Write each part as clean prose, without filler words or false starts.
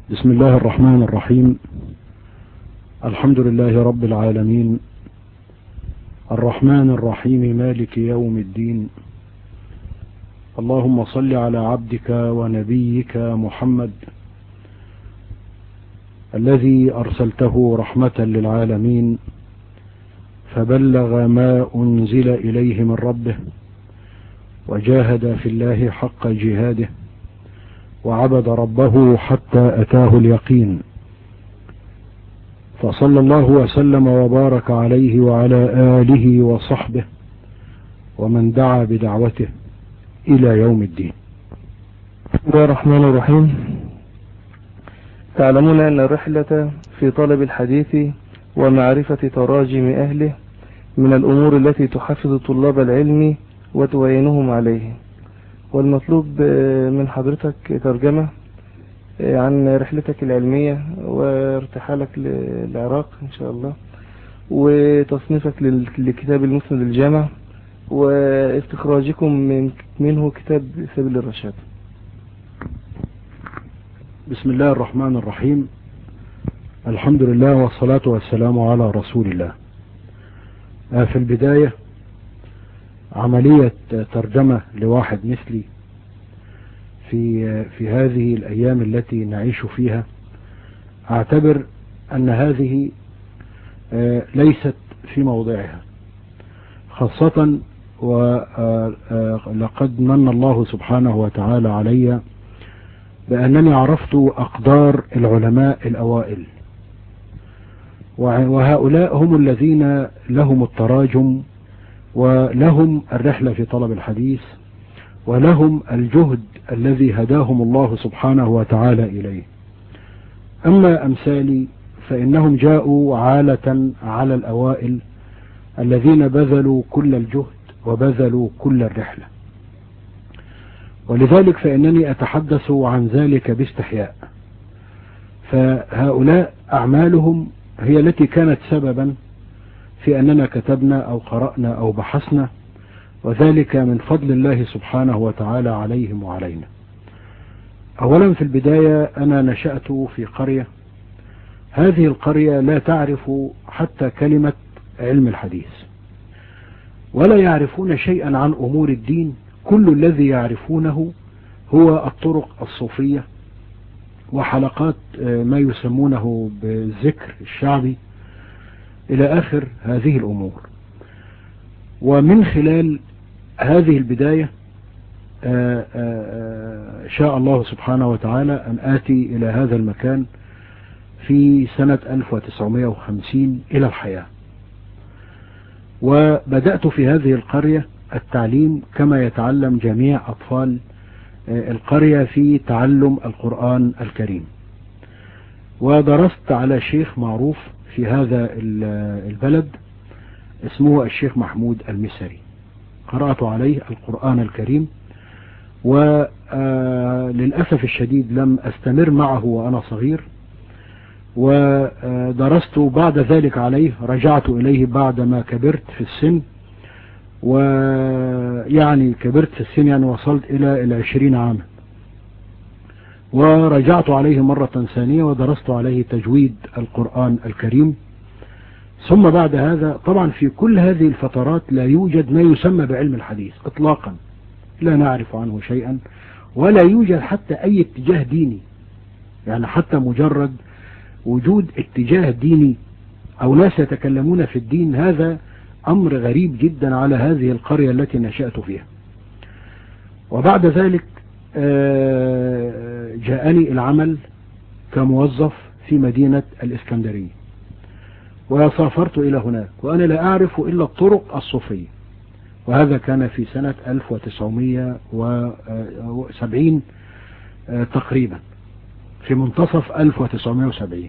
بسم الله الرحمن الرحيم. الحمد لله رب العالمين، الرحمن الرحيم، مالك يوم الدين. اللهم صل على عبدك ونبيك محمد الذي أرسلته رحمة للعالمين، فبلغ ما أنزل إليه من ربه، وجاهد في الله حق جهاده، وعبد ربه حتى أتاه اليقين. فصلى الله وسلم وبارك عليه وعلى آله وصحبه ومن دعا بدعوته إلى يوم الدين. بسم الله الرحمن الرحيم. تعلمون أن الرحلة في طلب الحديث ومعرفة تراجم أهله من الأمور التي تحفز طلاب العلم وتعينهم عليه، والمطلوب من حضرتك ترجمة عن رحلتك العلمية وارتحالك للعراق إن شاء الله، وتصنيفك لكتاب المسند الجامع، واستخراجكم منه كتاب سبيل الرشاد. بسم الله الرحمن الرحيم. الحمد لله والصلاة والسلام على رسول الله. في البداية عملية ترجمة لواحد مثلي في هذه الأيام التي نعيش فيها، أعتبر أن هذه ليست في موضعها، خاصة ولقد من الله سبحانه وتعالى علي بأنني عرفت أقدار العلماء الأوائل، وهؤلاء هم الذين لهم التراجم ولهم الرحلة في طلب الحديث ولهم الجهد الذي هداهم الله سبحانه وتعالى إليه. أما أمثالي فإنهم جاءوا عالة على الأوائل الذين بذلوا كل الجهد وبذلوا كل الرحلة، ولذلك فإنني أتحدث عن ذلك باستحياء. فهؤلاء أعمالهم هي التي كانت سببا في أننا كتبنا أو قرأنا أو بحثنا، وذلك من فضل الله سبحانه وتعالى عليهم وعلينا. أولا في البداية أنا نشأت في قرية، هذه القرية لا تعرف حتى كلمة علم الحديث، ولا يعرفون شيئا عن أمور الدين. كل الذي يعرفونه هو الطرق الصوفية وحلقات ما يسمونه بالذكر الشعبي إلى آخر هذه الأمور. ومن خلال هذه البداية شاء الله سبحانه وتعالى أن آتي إلى هذا المكان في سنة 1950 إلى الحياة، وبدأت في هذه القرية التعليم كما يتعلم جميع أطفال القرية في تعلم القرآن الكريم. ودرست على شيخ معروف في هذا البلد اسمه الشيخ محمود المسري، قرأت عليه القرآن الكريم، وللأسف الشديد لم أستمر معه وأنا صغير، ودرست بعد ذلك عليه. رجعت إليه بعدما كبرت في السن، ويعني كبرت في السن يعني وصلت إلى 20 عاما، ورجعت عليه مرة ثانية ودرست عليه تجويد القرآن الكريم. ثم بعد هذا طبعا في كل هذه الفترات لا يوجد ما يسمى بعلم الحديث اطلاقا، لا نعرف عنه شيئا، ولا يوجد حتى اي اتجاه ديني، يعني حتى مجرد وجود اتجاه ديني او ناس يتكلمون في الدين، هذا امر غريب جدا على هذه القرية التي نشأت فيها. وبعد ذلك جاءني العمل كموظف في مدينة الإسكندرية، وسافرت إلى هناك وأنا لا أعرف إلا الطرق الصوفية، وهذا كان في سنة 1970 تقريبا، في منتصف 1970.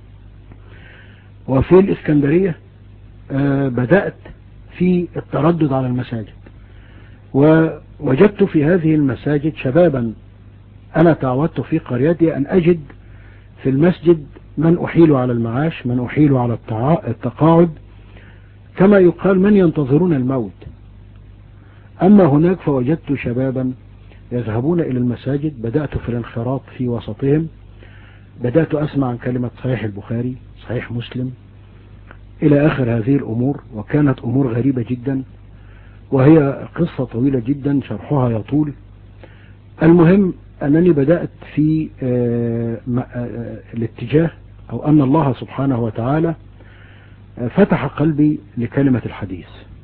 وفي الإسكندرية بدأت في التردد على المساجد، ووجدت في هذه المساجد شبابا. أنا تعودت في قريتي أن أجد في المسجد من أحيل على المعاش، من أحيل على التقاعد، كما يقال من ينتظرون الموت. أما هناك فوجدت شبابا يذهبون إلى المساجد، بدأت في الانخراط في وسطهم، بدأت أسمع عن كلمة صحيح البخاري، صحيح مسلم، إلى آخر هذه الأمور. وكانت أمور غريبة جدا، وهي قصة طويلة جدا شرحها يطول. المهم أنني بدأت في الاتجاه، أو أن الله سبحانه وتعالى فتح قلبي لكلمة الحديث،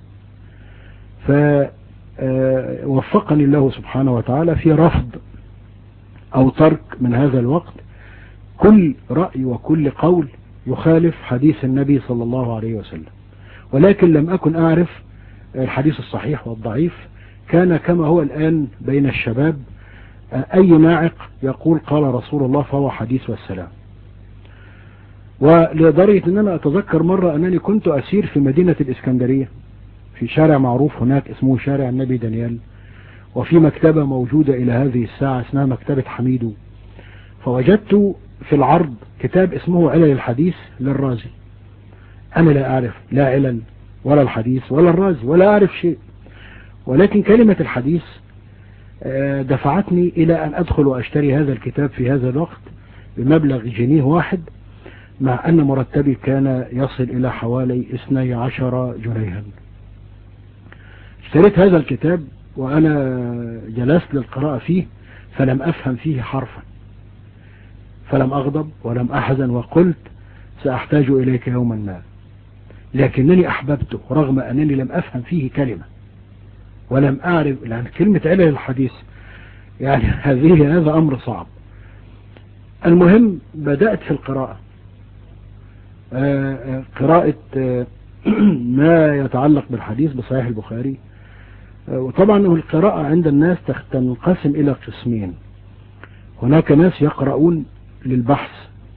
فوفقني الله سبحانه وتعالى في رفض أو ترك من هذا الوقت كل رأي وكل قول يخالف حديث النبي صلى الله عليه وسلم. ولكن لم أكن أعرف الحديث الصحيح والضعيف. كان كما هو الآن بين الشباب، أي ناعق يقول قال رسول الله فهو حديث والسلام. ولدرجة أن أنا أتذكر مرة أنني كنت أسير في مدينة الإسكندرية في شارع معروف هناك اسمه شارع النبي دانيال، وفي مكتبة موجودة إلى هذه الساعة اسمها مكتبة حميدو، فوجدت في العرض كتاب اسمه علل الحديث للرازي. أنا لا أعرف لا علل ولا الحديث ولا الرازي ولا أعرف شيء، ولكن كلمة الحديث دفعتني إلى أن أدخل وأشتري هذا الكتاب في هذا الوقت بمبلغ جنيه واحد، مع أن مرتبي كان يصل إلى حوالي 12 جنيها. اشتريت هذا الكتاب وأنا جلست للقراءة فيه، فلم أفهم فيه حرفا، فلم أغضب ولم أحزن، وقلت سأحتاج إليك يوما ما، لكنني أحببته رغم أنني لم أفهم فيه كلمة ولم أعرف. لأن كلمة علل الحديث يعني هذا أمر صعب. المهم بدأت في القراءة، قراءة ما يتعلق بالحديث بصحيح البخاري. وطبعا القراءة عند الناس تنقسم إلى قسمين. هناك ناس يقرؤون للبحث،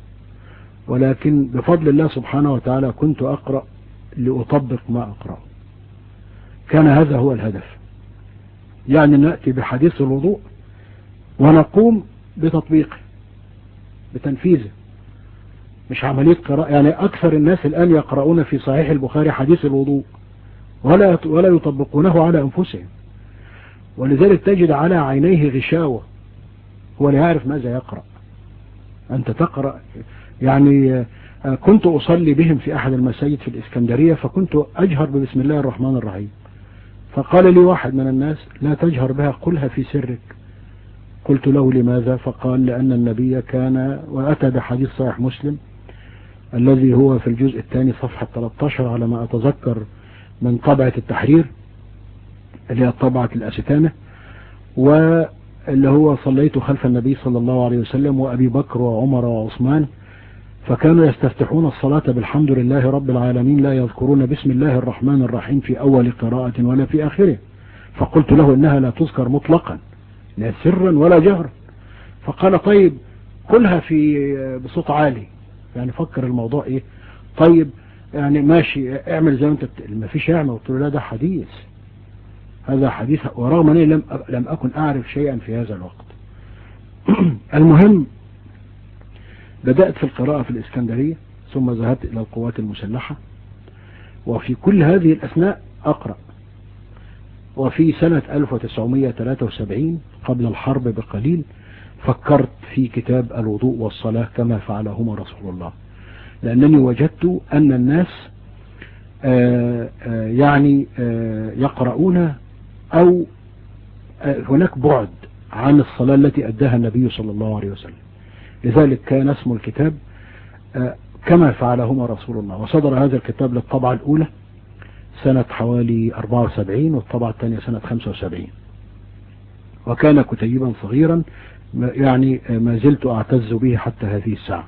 ولكن بفضل الله سبحانه وتعالى كنت أقرأ لأطبق ما أقرأ. كان هذا هو الهدف، يعني نأتي بحديث الوضوء ونقوم بتطبيقه بتنفيذه، مش عملية قراءة. يعني أكثر الناس الآن يقرؤون في صحيح البخاري حديث الوضوء ولا يطبقونه على أنفسهم، ولذلك تجد على عينيه غشاوة، هو لا يعرف ماذا يقرأ. أنت تقرأ يعني. كنت أصلي بهم في أحد المساجد في الإسكندرية، فكنت أجهر ببسم الله الرحمن الرحيم، فقال لي واحد من الناس لا تجهر بها، قلها في سرك. قلت له لماذا؟ فقال لأن النبي كان، وأتى بحديث صحيح مسلم الذي هو في الجزء الثاني صفحة 13 على ما أتذكر من طبعة التحرير اللي هي طبعة الأستانة، واللي هو صليت خلف النبي صلى الله عليه وسلم وأبي بكر وعمر وعثمان، فكانوا يستفتحون الصلاة بالحمد لله رب العالمين، لا يذكرون بسم الله الرحمن الرحيم في أول قراءة ولا في آخره. فقلت له إنها لا تذكر مطلقا، لا سرا ولا جهرا. فقال طيب قلها بصوت عالي، يعني فكر الموضوع إيه. طيب يعني ماشي اعمل زي ما انت ما فيش اعمل. قلت له لا ده حديث، هذا حديث، ورغم أني لم أكن أعرف شيئا في هذا الوقت. المهم بدأت في القراءة في الإسكندرية، ثم ذهبت إلى القوات المسلحة، وفي كل هذه الأثناء أقرأ. وفي سنة 1973 قبل الحرب بقليل فكرت في كتاب الوضوء والصلاة كما فعلهما رسول الله، لأنني وجدت أن الناس يعني يقرؤون أو هناك بعد عن الصلاة التي أداها النبي صلى الله عليه وسلم. لذلك كان اسم الكتاب كما فعلهما رسول الله. وصدر هذا الكتاب للطبعة الأولى سنة حوالي 74، والطبعة الثانية سنة 75. وكان كتيبا صغيرا يعني ما زلت أعتز به حتى هذه الساعة.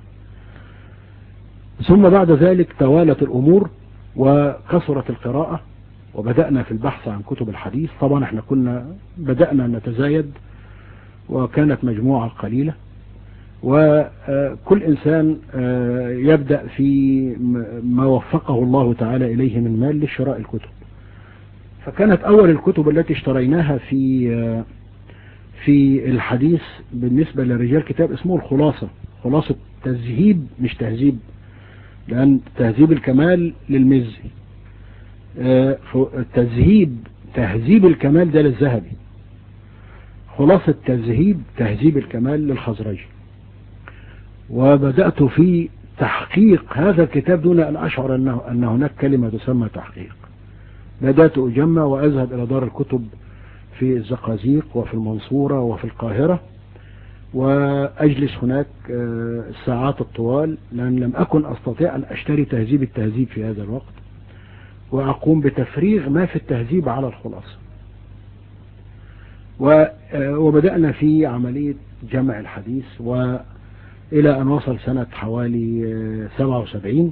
ثم بعد ذلك توالت الأمور وكثرت القراءة، وبدأنا في البحث عن كتب الحديث. طبعا احنا بدأنا نتزايد، وكانت مجموعة قليلة، وكل إنسان يبدأ في ما وفقه الله تعالى إليه من مال لشراء الكتب. فكانت أول الكتب التي اشتريناها في الحديث بالنسبة للرجال كتاب اسمه الخلاصة، خلاصة تذهيب مش تهذيب، لأن تهذيب الكمال للمزي، تهذيب الكمال ده للذهبي، خلاصة تهذيب الكمال للخزرجي. وبدأت في تحقيق هذا الكتاب دون أن أشعر أن هناك كلمة تسمى تحقيق. بدأت أجمع وأذهب إلى دار الكتب في الزقازيق وفي المنصورة وفي القاهرة، وأجلس هناك الساعات الطوال، لأن لم أكن أستطيع أن أشتري تهذيب التهذيب في هذا الوقت، وأقوم بتفريغ ما في التهذيب على الخلاصة. وبدأنا في عملية جمع الحديث، وإلى أن وصل سنة حوالي 77،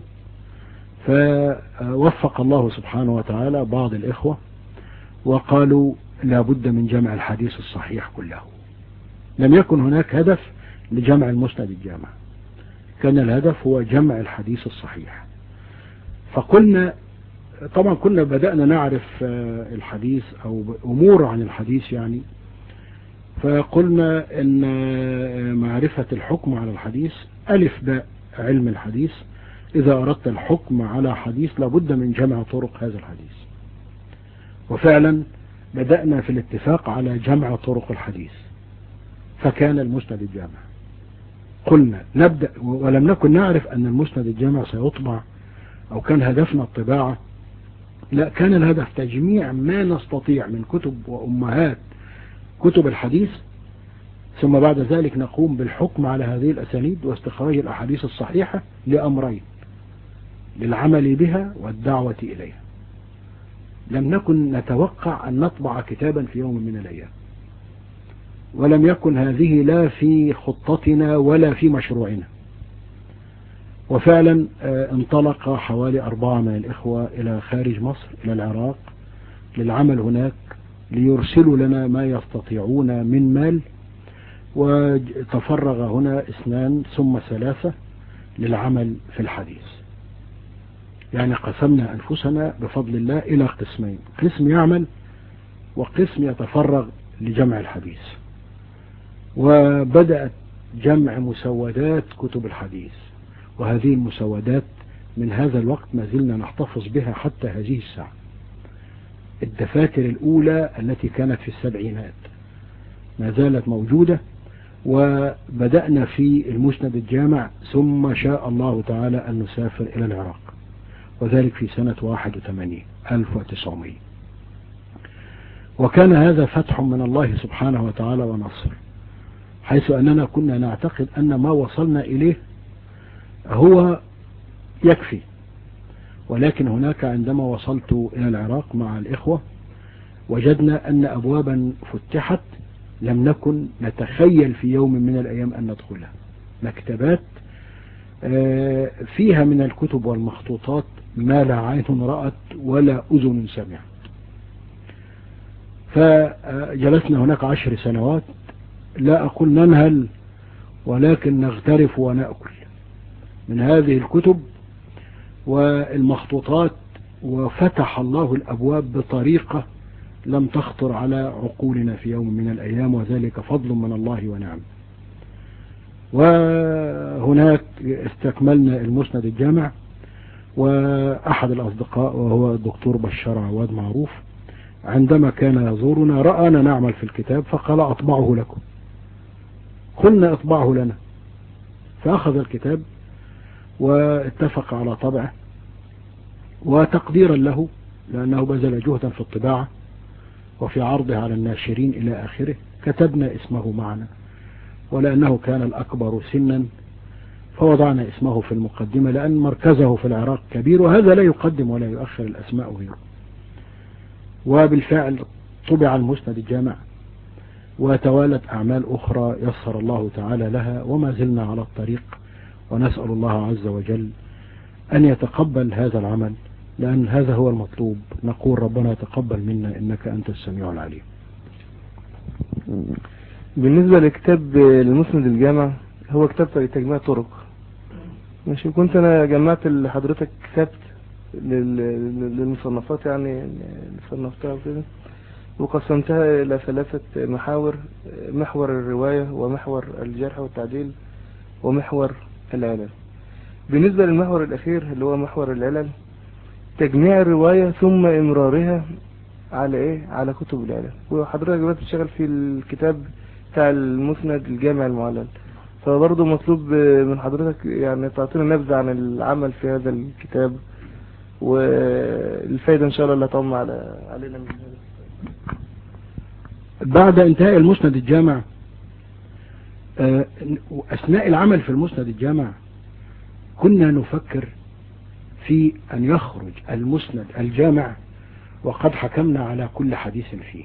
فوفق الله سبحانه وتعالى بعض الإخوة وقالوا لا بد من جمع الحديث الصحيح كله. لم يكن هناك هدف لجمع المسند الجامع، كان الهدف هو جمع الحديث الصحيح. فقلنا طبعا كنا بدأنا نعرف الحديث أو أمور عن الحديث يعني، فقلنا أن معرفة الحكم على الحديث ألف باء علم الحديث. إذا أردت الحكم على حديث لابد من جمع طرق هذا الحديث، وفعلا بدأنا في الاتفاق على جمع طرق الحديث، فكان المسند الجامع. قلنا نبدأ، ولم نكن نعرف أن المسند الجامع سيطبع أو كان هدفنا الطباعة، لا، كان الهدف تجميع ما نستطيع من كتب وأمهات كتب الحديث، ثم بعد ذلك نقوم بالحكم على هذه الأسانيد واستخراج الأحاديث الصحيحة لأمرين: للعمل بها والدعوة إليها. لم نكن نتوقع أن نطبع كتابا في يوم من الأيام، ولم يكن هذه لا في خطتنا ولا في مشروعنا. وفعلا انطلق حوالي 4 من الإخوة إلى خارج مصر، إلى العراق، للعمل هناك، ليرسلوا لنا ما يستطيعون من مال، وتفرغ هنا 2 ثم 3 للعمل في الحديث. يعني قسمنا أنفسنا بفضل الله إلى قسمين: قسم يعمل وقسم يتفرغ لجمع الحديث. وبدأت جمع مسودات كتب الحديث، وهذه المسودات من هذا الوقت ما زلنا نحتفظ بها حتى هذه الساعة. الدفاتر الأولى التي كانت في السبعينات ما زالت موجودة، وبدأنا في المسند الجامع، ثم شاء الله تعالى أن نسافر إلى العراق، وذلك في سنة 1981. وكان هذا فتح من الله سبحانه وتعالى ونصر، حيث أننا كنا نعتقد أن ما وصلنا إليه هو يكفي. ولكن هناك عندما وصلت إلى العراق مع الإخوة وجدنا أن أبوابا فتحت لم نكن نتخيل في يوم من الأيام أن ندخلها. مكتبات فيها من الكتب والمخطوطات ما لا عين رأت ولا أذن سمعت. فجلسنا هناك 10 سنوات، لا أقول ننهل، ولكن نغترف ونأكل من هذه الكتب والمخطوطات. وفتح الله الأبواب بطريقة لم تخطر على عقولنا في يوم من الأيام، وذلك فضل من الله ونعم. وهناك استكملنا المسند الجامع، وأحد الأصدقاء وهو الدكتور بشار عواد معروف عندما كان يزورنا رأنا نعمل في الكتاب فقال أطبعه لكم. قلنا اطبعه لنا، فأخذ الكتاب واتفق على طبعه، وتقديرا له لأنه بذل جهدا في الطباعة وفي عرضه على الناشرين إلى آخره كتبنا اسمه معنا، ولأنه كان الأكبر سنا فوضعنا اسمه في المقدمة، لأن مركزه في العراق كبير، وهذا لا يقدم ولا يؤخر الأسماء غيره. وبالفعل طبع المسند الجامع، وتوالت أعمال أخرى يسر الله تعالى لها، وما زلنا على الطريق، ونسأل الله عز وجل أن يتقبل هذا العمل، لأن هذا هو المطلوب. نقول ربنا تقبل منا إنك أنت السميع العليم. بالنسبة لكتاب المسند الجامع، هو كتاب تجميع طرق. ماشي، كنت أنا جمعت لحضرتك كتاب للمصنفات يعني اللي صنفتها وكده، وقسمتها إلى 3 محاور: محور الرواية، ومحور الجرح والتعديل، ومحور العلل. بالنسبة للمحور الأخير اللي هو محور العلل، تجميع الرواية ثم إمرارها على على كتب العلل. وحضرتك دلوقتي بتشتغل في الكتاب بتاع المسند الجامع المعلل، فبرضه مطلوب من حضرتك يعني تعطينا نبذة عن العمل في هذا الكتاب والفايدة إن شاء الله اللي هتعم علينا من هذا. بعد انتهاء المسند الجامع، أثناء العمل في المسند الجامع كنا نفكر في أن يخرج المسند الجامع وقد حكمنا على كل حديث فيه،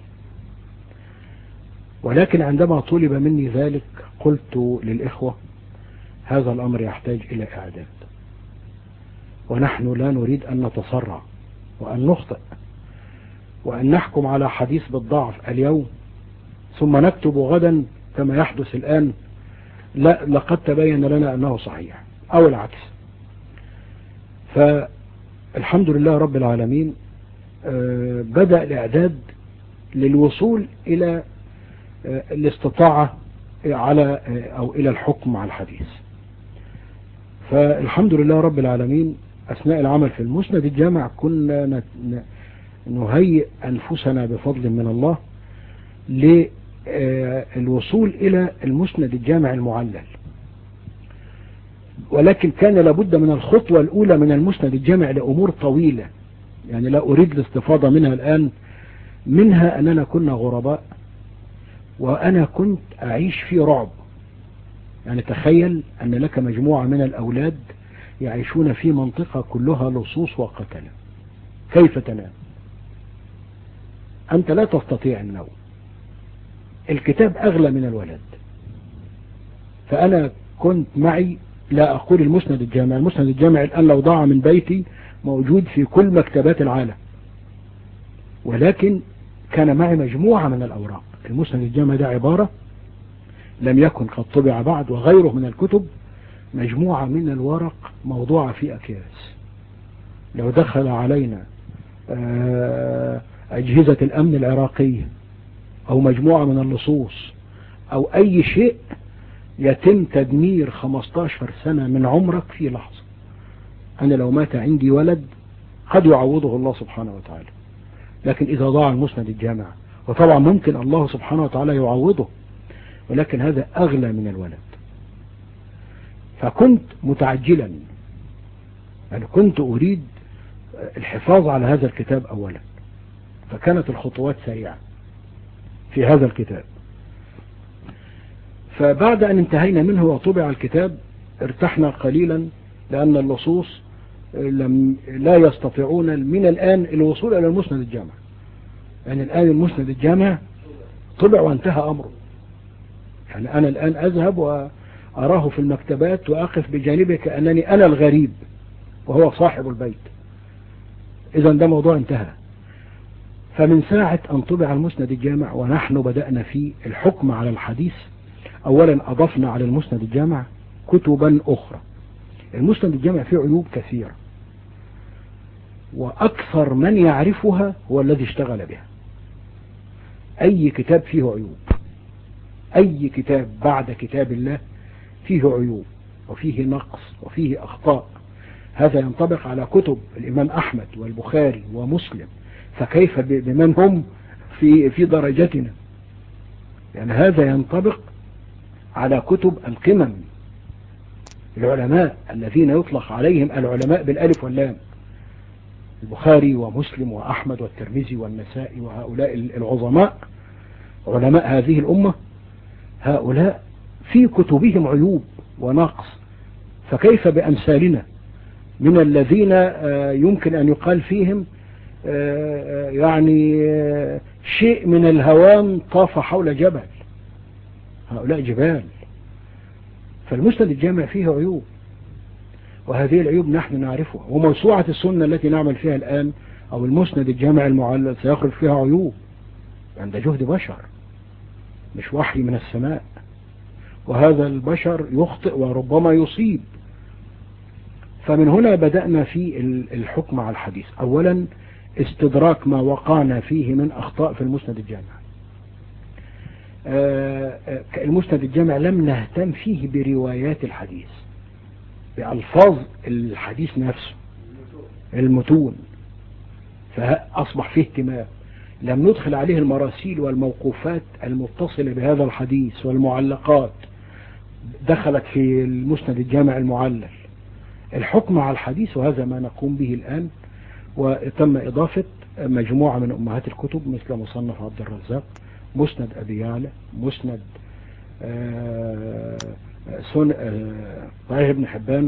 ولكن عندما طلب مني ذلك قلت للإخوة هذا الأمر يحتاج إلى إعداد، ونحن لا نريد أن نتسرع وأن نخطئ وأن نحكم على حديث بالضعف اليوم ثم نكتب غدا كما يحدث الآن لا لقد تبين لنا أنه صحيح أو العكس. فالحمد لله رب العالمين بدأ الإعداد للوصول إلى الاستطاعة على أو إلى الحكم على الحديث. فالحمد لله رب العالمين أثناء العمل في المسند الجامع كنا نهيئ أنفسنا بفضل من الله للوصول إلى المسند الجامع المعلل، ولكن كان لابد من الخطوة الأولى من المسند الجامع لأمور طويلة يعني لا أريد الاستفاضة منها الآن. منها أننا كنا غرباء وأنا كنت أعيش في رعب. يعني تخيل أن لك مجموعة من الأولاد يعيشون في منطقة كلها لصوص وقتلة، كيف تنام؟ أنت لا تستطيع النوم، الكتاب أغلى من الولد. فأنا كنت معي لا أقول المسند الجامع، المسند الجامع الآن لو ضاع من بيتي موجود في كل مكتبات العالم، ولكن كان معي مجموعة من الأوراق. المسند الجامع ده عبارة لم يكن قد طبع بعد وغيره من الكتب، مجموعة من الورق موضوعة في أكياس. لو دخل علينا أجهزة الأمن العراقية أو مجموعة من اللصوص أو أي شيء يتم تدمير 15 سنة من عمرك في لحظة. أنا لو مات عندي ولد قد يعوضه الله سبحانه وتعالى، لكن إذا ضاع المسند الجامع وطبعا ممكن الله سبحانه وتعالى يعوضه، ولكن هذا أغلى من الولد. فكنت متعجلا، يعني كنت أريد الحفاظ على هذا الكتاب أولا، فكانت الخطوات سريعة في هذا الكتاب. فبعد أن انتهينا منه وطبع الكتاب ارتحنا قليلا، لأن اللصوص لا يستطيعون من الآن الوصول إلى المسند الجامع. يعني الآن المسند الجامع طبع وانتهى أمره. يعني أنا الآن أذهب وأراه في المكتبات وأقف بجانبه كأنني أنا الغريب وهو صاحب البيت. إذا ده موضوع انتهى. فمن ساعة أن طبع المسند الجامع ونحن بدأنا في الحكم على الحديث، أولا أضفنا على المسند الجامع كتبا أخرى. المسند الجامع فيه عيوب كثيرة، وأكثر من يعرفها هو الذي اشتغل بها. أي كتاب فيه عيوب، أي كتاب بعد كتاب الله فيه عيوب وفيه نقص وفيه أخطاء. هذا ينطبق على كتب الإمام أحمد والبخاري ومسلم، فكيف بمن هم في درجتنا؟ يعني هذا ينطبق على كتب القمم، العلماء الذين يطلق عليهم العلماء بالألف واللام، البخاري ومسلم وأحمد والترمذي والنسائي وهؤلاء العظماء علماء هذه الأمة. هؤلاء في كتبهم عيوب ونقص، فكيف بأمثالنا من الذين يمكن أن يقال فيهم يعني شيء من الهوام طاف حول جبل، هؤلاء جبال. فالمسند الجامع فيه عيوب، وهذه العيوب نحن نعرفها. وموسوعة السنة التي نعمل فيها الآن أو المسند الجامع المعلل سيخرج فيها عيوب، عند جهد بشر مش وحي من السماء، وهذا البشر يخطئ وربما يصيب. فمن هنا بدأنا في الحكم على الحديث. أولا استدراك ما وقعنا فيه من أخطاء في المسند الجامع. المسند الجامع لم نهتم فيه بروايات الحديث، بألفاظ الحديث نفسه، المتون، فأصبح فيه اهتمام. لم ندخل عليه المراسيل والموقوفات المتصلة بهذا الحديث والمعلقات دخلت في المسند الجامع المعلل. الحكم على الحديث، وهذا ما نقوم به الآن، وتم إضافة مجموعة من أمهات الكتب مثل مصنف عبد الرزاق، مسند أبي يعلى، مسند صحيح ابن حبان،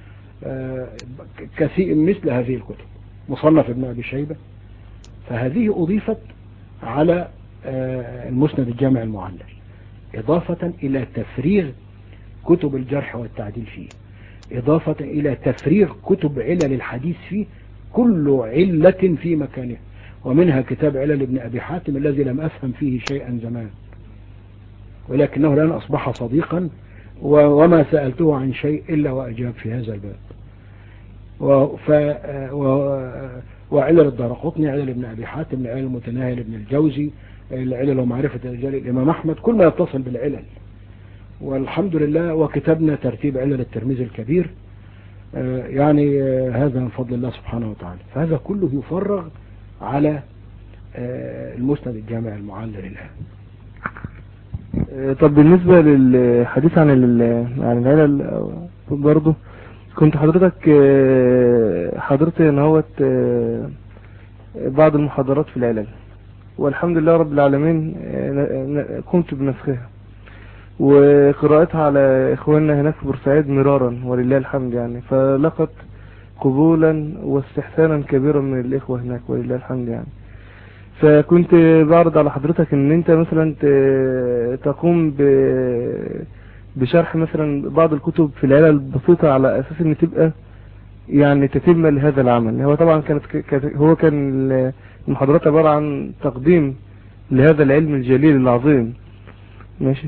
كثير مثل هذه الكتب، مصنف ابن أبي شيبة. فهذه أضيفت على المسند الجامع المعلل، إضافة إلى تفريغ كتب الجرح والتعديل فيه، إضافة إلى تفريغ كتب علل الحديث فيه، كل علة في مكانها. ومنها كتاب علل ابن أبي حاتم الذي لم أفهم فيه شيئا زمان، ولكنه الآن أصبح صديقا، وما سألته عن شيء إلا وأجاب في هذا الباب. وعلل الدارقطني، علل ابن أبي حاتم، العلل المتناهي لابن الجوزي، العلل ومعرفة رجال الإمام أحمد، كل ما يتصل بالعلل. والحمد لله. وكتبنا ترتيب علل الترمذي الكبير، يعني هذا من فضل الله سبحانه وتعالى. فهذا كله يفرغ على المسند الجامع المعلل الآن. طب بالنسبة للحديث عن العلل برضه، كنت حضرتك حضرت ان هو بعض المحاضرات في العلل، والحمد لله رب العالمين قمت بنسخها وقراءتها على اخواننا هناك في بورسعيد مرارا ولله الحمد، يعني فلقت قبولا واستحسانا كبيرا من الاخوة هناك ولله الحمد يعني. فكنت بعرض على حضرتك ان انت مثلا تقوم بشرح مثلا بعض الكتب في العلل البسيطة، على اساس ان تبقى يعني تتم لهذا العمل. هو طبعا كان المحاضرات عبارة عن تقديم لهذا العلم الجليل العظيم، ماشي.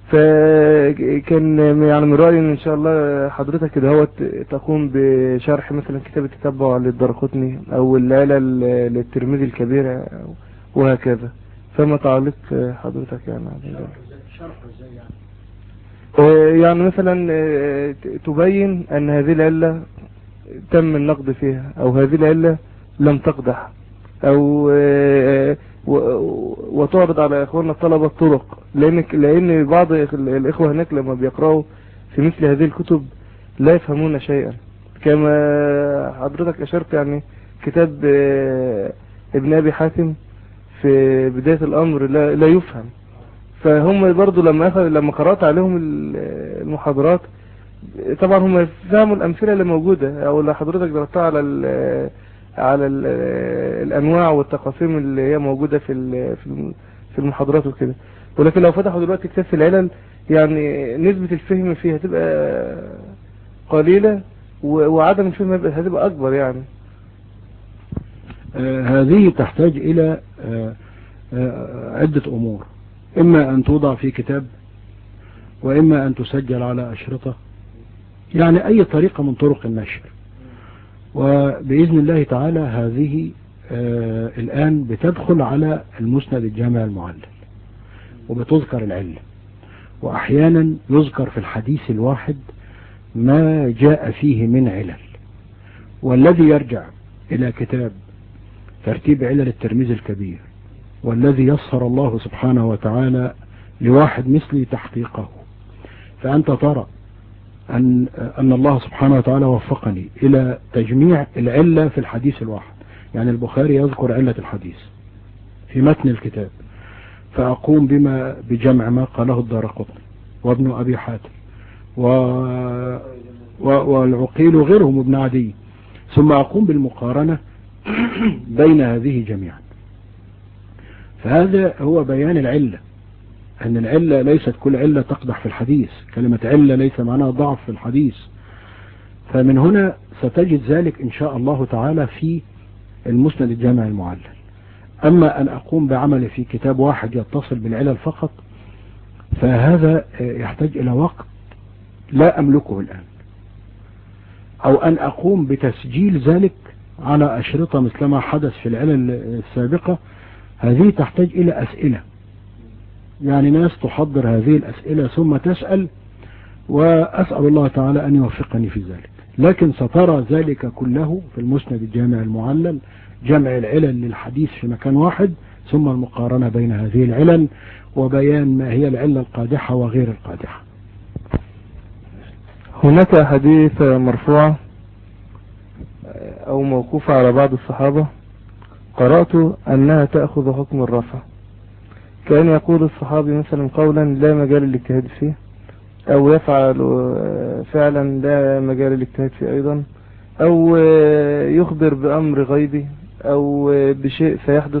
فكان يعني من رأيي ان شاء الله حضرتك كده هو تقوم بشرح مثلا كتاب التتبع للدارقطني او العلل للترمذي الكبير وهكذا. فما تعليق حضرتك يعني شرح ازاي يعني؟ يعني مثلا تبين ان هذه العلة تم النقد فيها، او هذه العلة لم تقدح، او وتعرض على اخواننا الطلبة الطرق، لان بعض الاخوة هناك لما بيقرأوا في مثل هذه الكتب لا يفهمون شيئا، كما حضرتك اشرت. يعني كتاب ابن ابي حاتم في بداية الامر لا يفهم. فهم برضو لما قرأت عليهم المحاضرات، طبعا هم فهموا الامثله اللي موجوده، او اللي حضرتك ضربتها على الانواع والتقاسيم اللي هي موجوده في المحاضرات وكده. ولكن لو فتحوا دلوقتي كتاب في العلل، يعني نسبه الفهم فيها هتبقى قليله، وعدم الفهم هتبقى اكبر يعني. هذه تحتاج الى عده امور، اما ان توضع في كتاب، واما ان تسجل على اشرطه، يعني اي طريقة من طرق النشر. وبإذن الله تعالى هذه الآن بتدخل على المسند الجامع المعلل، وبتذكر العلة، وأحيانا يذكر في الحديث الواحد ما جاء فيه من علل. والذي يرجع إلى كتاب ترتيب علل الترمذي الكبير، والذي يسر الله سبحانه وتعالى لواحد مثلي تحقيقه، فأنت ترى أن الله سبحانه وتعالى وفقني إلى تجميع العلة في الحديث الواحد. يعني البخاري يذكر علة الحديث في متن الكتاب، فأقوم بجمع ما قاله الدارقطني وابن أبي حاتم والعقيل وغيرهم وابن عدي، ثم أقوم بالمقارنة بين هذه جميعا. فهذا هو بيان العلة، أن العلة ليست كل علة تقدح في الحديث. كلمة علة ليس معناها ضعف في الحديث. فمن هنا ستجد ذلك إن شاء الله تعالى في المسند الجامع المعلل. أما أن أقوم بعمل في كتاب واحد يتصل بالعلل فقط، فهذا يحتاج إلى وقت لا أملكه الآن، أو أن أقوم بتسجيل ذلك على أشرطة مثلما حدث في العلل السابقة. هذه تحتاج إلى أسئلة، يعني ناس تحضر هذه الأسئلة ثم تسأل، وأسأل الله تعالى أن يوفقني في ذلك. لكن سترى ذلك كله في المسند الجامع المعلل، جمع العلل للحديث في مكان واحد، ثم المقارنة بين هذه العلل، وبيان ما هي العلة القادحة وغير القادحة. هناك أحاديث مرفوعة أو موقوفة على بعض الصحابة قرأت أنها تأخذ حكم الرفع، كان يقول الصحابي مثلا قولا لا مجال للاجتهاد فيه، أو يفعل فعلا لا مجال للاجتهاد فيه أيضا، أو يخبر بأمر غيبي أو بشيء سيحدث،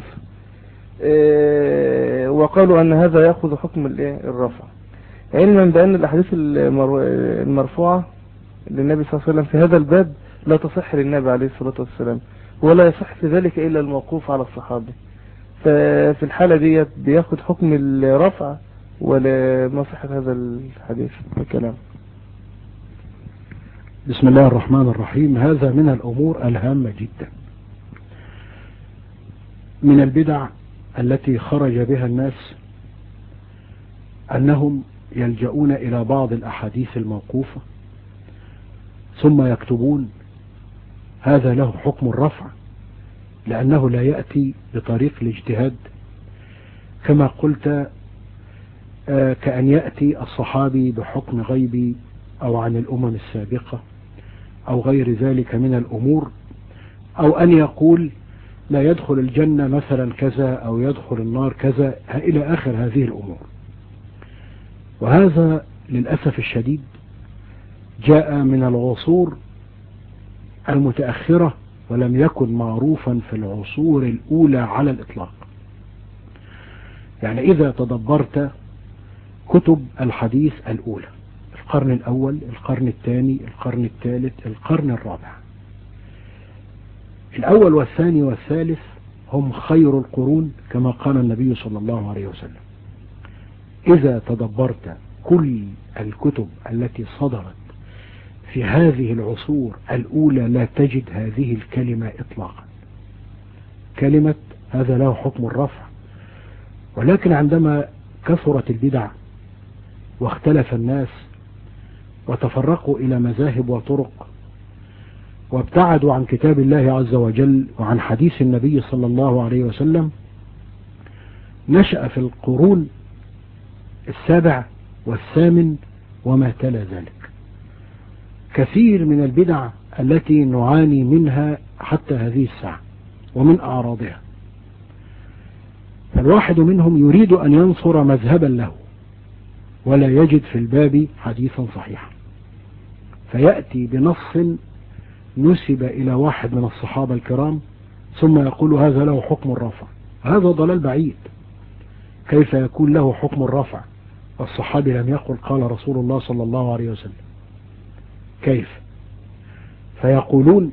وقالوا أن هذا يأخذ حكم الرفع، علما بأن الأحاديث المرفوعة للنبي صلى الله عليه وسلم في هذا الباب لا تصح للنبي عليه الصلاة والسلام، ولا يصح في ذلك إلا الموقوف على الصحابي. ففي الحالة دي بياخد حكم الرفع ولا ما صحة هذا الحديث الكلام؟ بسم الله الرحمن الرحيم. هذا من الأمور الهامة جدا، من البدع التي خرج بها الناس أنهم يلجؤون إلى بعض الأحاديث الموقوفة ثم يكتبون هذا له حكم الرفع، لأنه لا يأتي بطريق الاجتهاد كما قلت، كأن يأتي الصحابي بحكم غيبي أو عن الأمم السابقة أو غير ذلك من الأمور، أو أن يقول لا يدخل الجنة مثلا كذا أو يدخل النار كذا إلى آخر هذه الأمور. وهذا للأسف الشديد جاء من العصور المتأخرة ولم يكن معروفا في العصور الأولى على الإطلاق. يعني إذا تدبرت كتب الحديث الأولى، القرن الأول، القرن الثاني، القرن الثالث، القرن الرابع، الأول والثاني والثالث هم خير القرون كما قال النبي صلى الله عليه وسلم. إذا تدبرت كل الكتب التي صدرت في هذه العصور الأولى لا تجد هذه الكلمة إطلاقا، كلمة هذا له حكم الرفع. ولكن عندما كثرت البدع واختلف الناس وتفرقوا إلى مذاهب وطرق وابتعدوا عن كتاب الله عز وجل وعن حديث النبي صلى الله عليه وسلم، نشأ في القرون السابع والثامن وما تلا ذلك كثير من البدع التي نعاني منها حتى هذه الساعة ومن أعراضها. فالواحد منهم يريد أن ينصر مذهبا له ولا يجد في الباب حديثا صحيحا، فيأتي بنص نسب إلى واحد من الصحابة الكرام ثم يقول هذا له حكم الرفع. هذا ضلال بعيد. كيف يكون له حكم الرفع والصحابي لم يقل قال رسول الله صلى الله عليه وسلم؟ كيف؟ فيقولون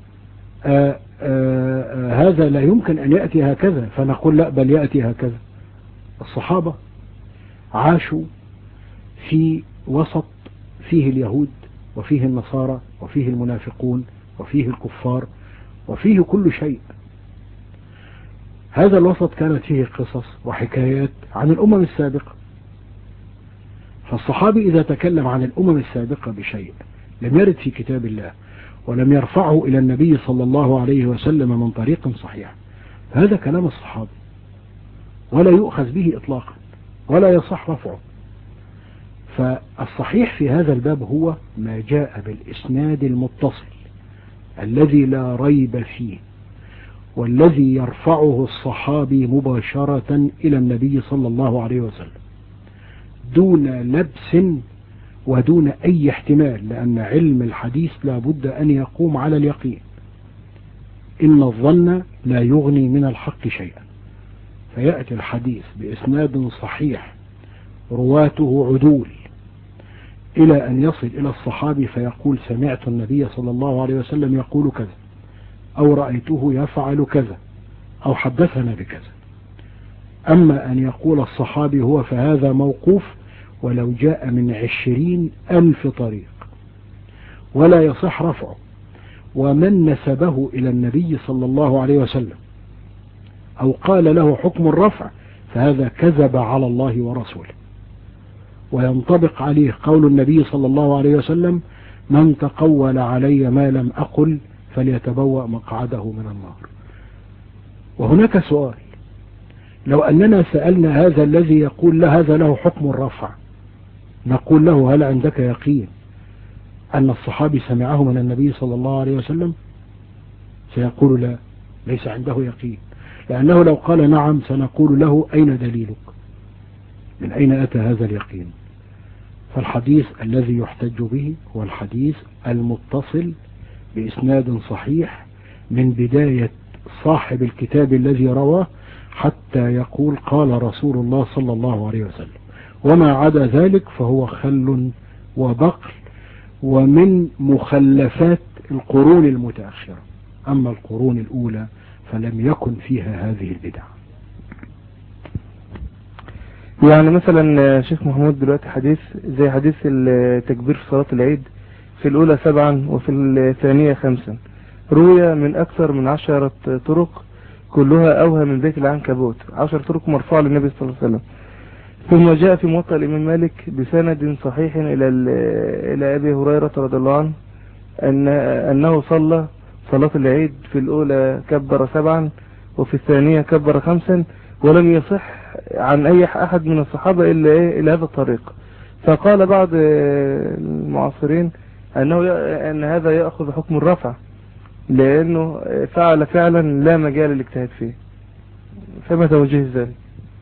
هذا لا يمكن أن يأتي هكذا، فنقول لا، بل يأتي هكذا. الصحابة عاشوا في وسط فيه اليهود وفيه النصارى وفيه المنافقون وفيه الكفار وفيه كل شيء. هذا الوسط كانت فيه قصص وحكايات عن الأمم السابقة. فالصحابي إذا تكلم عن الأمم السابقة بشيء لم يرد في كتاب الله ولم يرفعه إلى النبي صلى الله عليه وسلم من طريق صحيح، هذا كلام الصحابي ولا يؤخذ به إطلاقا ولا يصح رفعه. فالصحيح في هذا الباب هو ما جاء بالإسناد المتصل الذي لا ريب فيه، والذي يرفعه الصحابي مباشرة إلى النبي صلى الله عليه وسلم دون لبس ودون أي احتمال، لأن علم الحديث لا بد أن يقوم على اليقين. إن الظن لا يغني من الحق شيئا. فيأتي الحديث بإسناد صحيح رواته عدول إلى أن يصل إلى الصحابي فيقول سمعت النبي صلى الله عليه وسلم يقول كذا، أو رأيته يفعل كذا، أو حدثنا بكذا. أما أن يقول الصحابي هو فهذا موقوف ولو جاء من 20,000 طريق ولا يصح رفعه. ومن نسبه إلى النبي صلى الله عليه وسلم أو قال له حكم الرفع فهذا كذب على الله ورسوله، وينطبق عليه قول النبي صلى الله عليه وسلم من تقول علي ما لم أقل فليتبوأ مقعده من النار. وهناك سؤال، لو أننا سألنا هذا الذي يقول هذا له حكم الرفع، نقول له هل عندك يقين أن الصحابي سمعه من النبي صلى الله عليه وسلم؟ سيقول لا، ليس عنده يقين، لأنه لو قال نعم سنقول له أين دليلك؟ من أين أتى هذا اليقين؟ فالحديث الذي يحتج به هو الحديث المتصل بإسناد صحيح من بداية صاحب الكتاب الذي رواه حتى يقول قال رسول الله صلى الله عليه وسلم، وما عدا ذلك فهو خل وبقل ومن مخلفات القرون المتأخرة. أما القرون الأولى فلم يكن فيها هذه البدع. يعني مثلا شيخ محمود دلوقتي حديث زي حديث التكبير في صلاة العيد، في الأولى 7 وفي الثانية 5، روي من أكثر من 10 طرق كلها أوهى من بيت العنكبوت، 10 طرق مرفوعة للنبي صلى الله عليه وسلم. ثم جاء في موطأ الإمام مالك بسند صحيح إلى أبي هريرة رضي الله عنه أنه صلى صلاة العيد في الأولى كبر 7 وفي الثانية كبر 5، ولم يصح عن أي أحد من الصحابة إلا هذا الطريق. فقال بعض المعاصرين أن هذا يأخذ حكم الرفع، لأنه فعل فعلا لا مجال للاجتهاد فيه. فما توجيه ذلك؟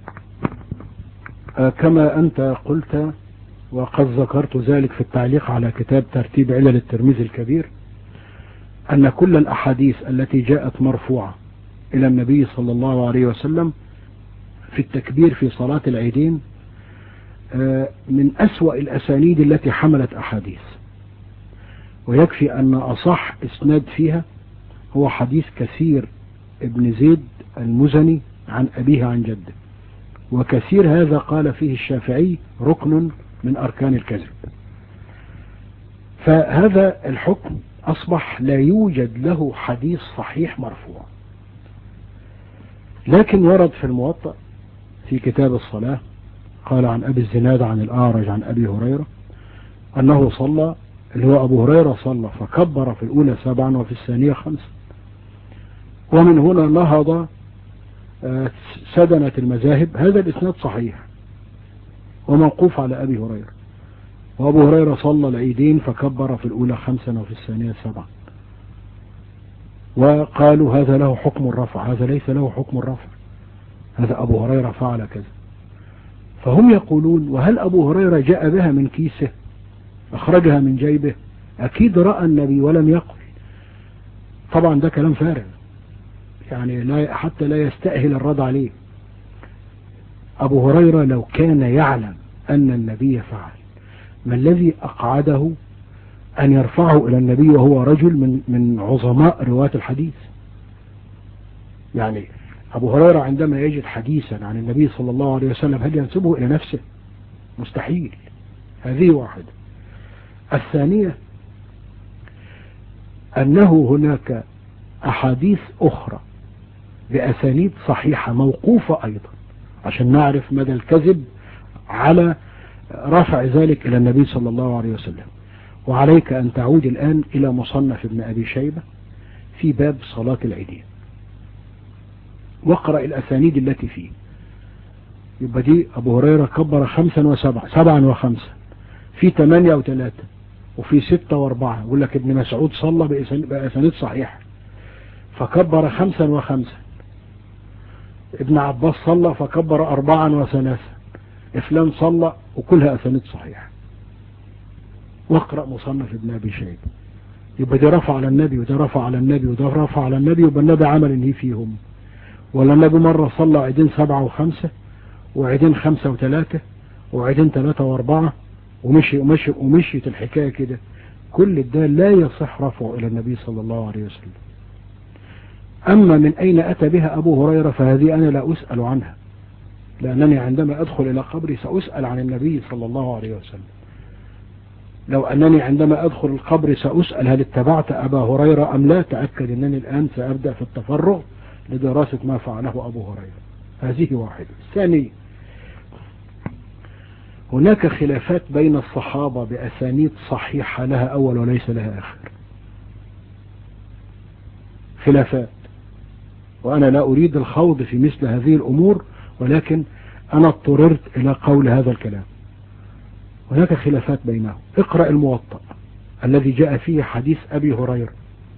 كما أنت قلت وقد ذكرت ذلك في التعليق على كتاب ترتيب علل الترمذي الكبير، أن كل الأحاديث التي جاءت مرفوعة إلى النبي صلى الله عليه وسلم في التكبير في صلاة العيدين من أسوأ الأسانيد التي حملت أحاديث، ويكفي أن أصح إسناد فيها هو حديث كثير ابن زيد المزني عن أبيه عن جده، وكثير هذا قال فيه الشافعي ركن من أركان الكذب. فهذا الحكم أصبح لا يوجد له حديث صحيح مرفوع، لكن ورد في الموطأ في كتاب الصلاة قال عن أبي الزناد عن الأعرج عن أبي هريرة أنه صلى، اللي هو أبو هريرة صلى فكبر في الأولى 7 وفي الثانية 5، ومن هنا نهض سدنة المذاهب. هذا الإسناد صحيح وموقوف على أبي هريرة، وأبو هريرة صلى العيدين فكبر في الأولى 5 وفي الثانية 7، وقالوا هذا له حكم الرفع. هذا ليس له حكم الرفع، هذا أبو هريرة فعل كذا. فهم يقولون وهل أبو هريرة جاء بها من كيسه أخرجها من جيبه؟ أكيد رأى النبي ولم يقل. طبعا ده كلام فارغ، يعني لا حتى لا يستأهل الرد عليه. أبو هريرة لو كان يعلم أن النبي فعل، ما الذي أقعده أن يرفعه إلى النبي وهو رجل من عظماء رواة الحديث؟ يعني أبو هريرة عندما يجد حديثا عن النبي صلى الله عليه وسلم هل ينسبه إلى نفسه؟ مستحيل. هذه واحدة. الثانية أنه هناك أحاديث أخرى بأسانيد صحيحة موقوفة أيضا، عشان نعرف مدى الكذب على رفع ذلك إلى النبي صلى الله عليه وسلم. وعليك أن تعود الآن إلى مصنف ابن أبي شيبة في باب صلاة العيدين واقرأ الأسانيد التي فيه. يبقى دي أبو هريرة كبر 5 و7، 7 و5، في 8 و3، وفي 6 و4. يقول لك ابن مسعود صلى بأسانيد صحيحة فكبر 5 و5، ابن عباس صلى فكبر 4 و3، فلان صلى، وكلها أسانيد صحيحة. واقرأ مصنف ابن أبي شيبة. يبقى ده رفع على النبي وده رفع على النبي وده رفع على النبي، يبقى النبي عمل انهي فيهم؟ ولا النبي مرة صلى عيدين 7 و5 وعيدين 5 و3 وعيدين 3 و4 ومشيت الحكاية كده؟ كل ده لا يصح رفعه إلى النبي صلى الله عليه وسلم. أما من أين أتى بها أبو هريرة فهذه أنا لا أسأل عنها، لأنني عندما أدخل إلى قبري سأسأل عن النبي صلى الله عليه وسلم. لو أنني عندما أدخل القبر سأسأل هل اتبعت أبا هريرة أم لا، تأكد أنني الآن سأبدأ في التفرغ لدراسة ما فعله أبو هريرة. هذه واحدة. الثاني، هناك خلافات بين الصحابة بأسانيد صحيحة لها أول وليس لها آخر، خلافات، وأنا لا أريد الخوض في مثل هذه الأمور، ولكن أنا اضطررت إلى قول هذا الكلام. هناك خلافات بينهم. اقرأ الموطأ الذي جاء فيه حديث أبي هريرة.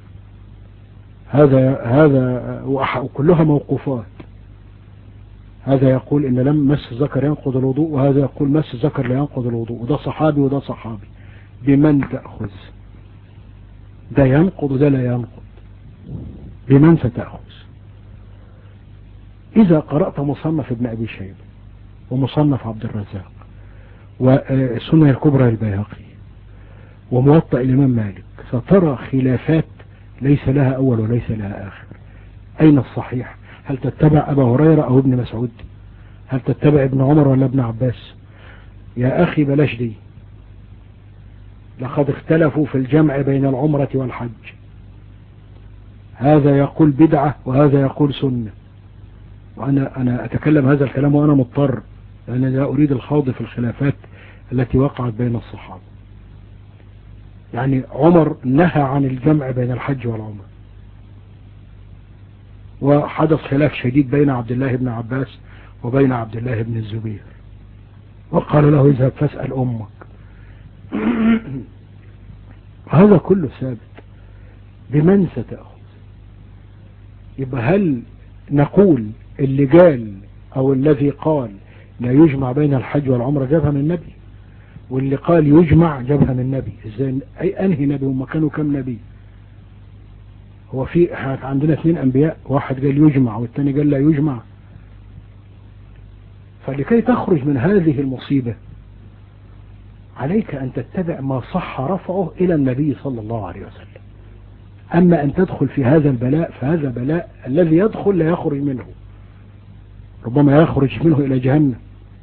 هذا وكلها موقوفات. هذا يقول إن لم مس الذكر ينقض الوضوء، وهذا يقول مس الذكر لا ينقض الوضوء، وده صحابي وده صحابي. بمن تأخذ؟ ده ينقض وده لا ينقض، بمن ستأخذ؟ إذا قرأت مصنف ابن أبي شيبة ومصنف عبد الرزاق والسنة الكبرى البيهقي وموطأ الإمام مالك سترى خلافات ليس لها أول وليس لها آخر. أين الصحيح؟ هل تتبع أبا هريرة أو ابن مسعود؟ هل تتبع ابن عمر ولا ابن عباس؟ يا أخي بلاش دي. لقد اختلفوا في الجمع بين العمرة والحج، هذا يقول بدعة وهذا يقول سنة، وأنا أتكلم هذا الكلام وأنا مضطر، لأن لا أريد الخوض في الخلافات التي وقعت بين الصحابة. يعني عمر نهى عن الجمع بين الحج والعمرة، وحدث خلاف شديد بين عبد الله بن عباس وبين عبد الله بن الزبير، وقال له اذهب فاسأل أمك. هذا كله ثابت. بمن ستأخذ؟ يبقى هل نقول اللي قال أو الذي قال لا يجمع بين الحج والعمرة جابها من النبي، واللي قال يجمع جابها من النبي؟ ازاي؟ أي أنهي نبي؟ هم كانوا كم نبي؟ هو في عندنا 2 أنبياء، واحد قال يجمع والثاني قال لا يجمع. فلكي تخرج من هذه المصيبة عليك أن تتبع ما صح رفعه إلى النبي صلى الله عليه وسلم. أما أن تدخل في هذا البلاء فهذا بلاء الذي يدخل لا يخرج منه، ربما يخرج منه إلى جهنم.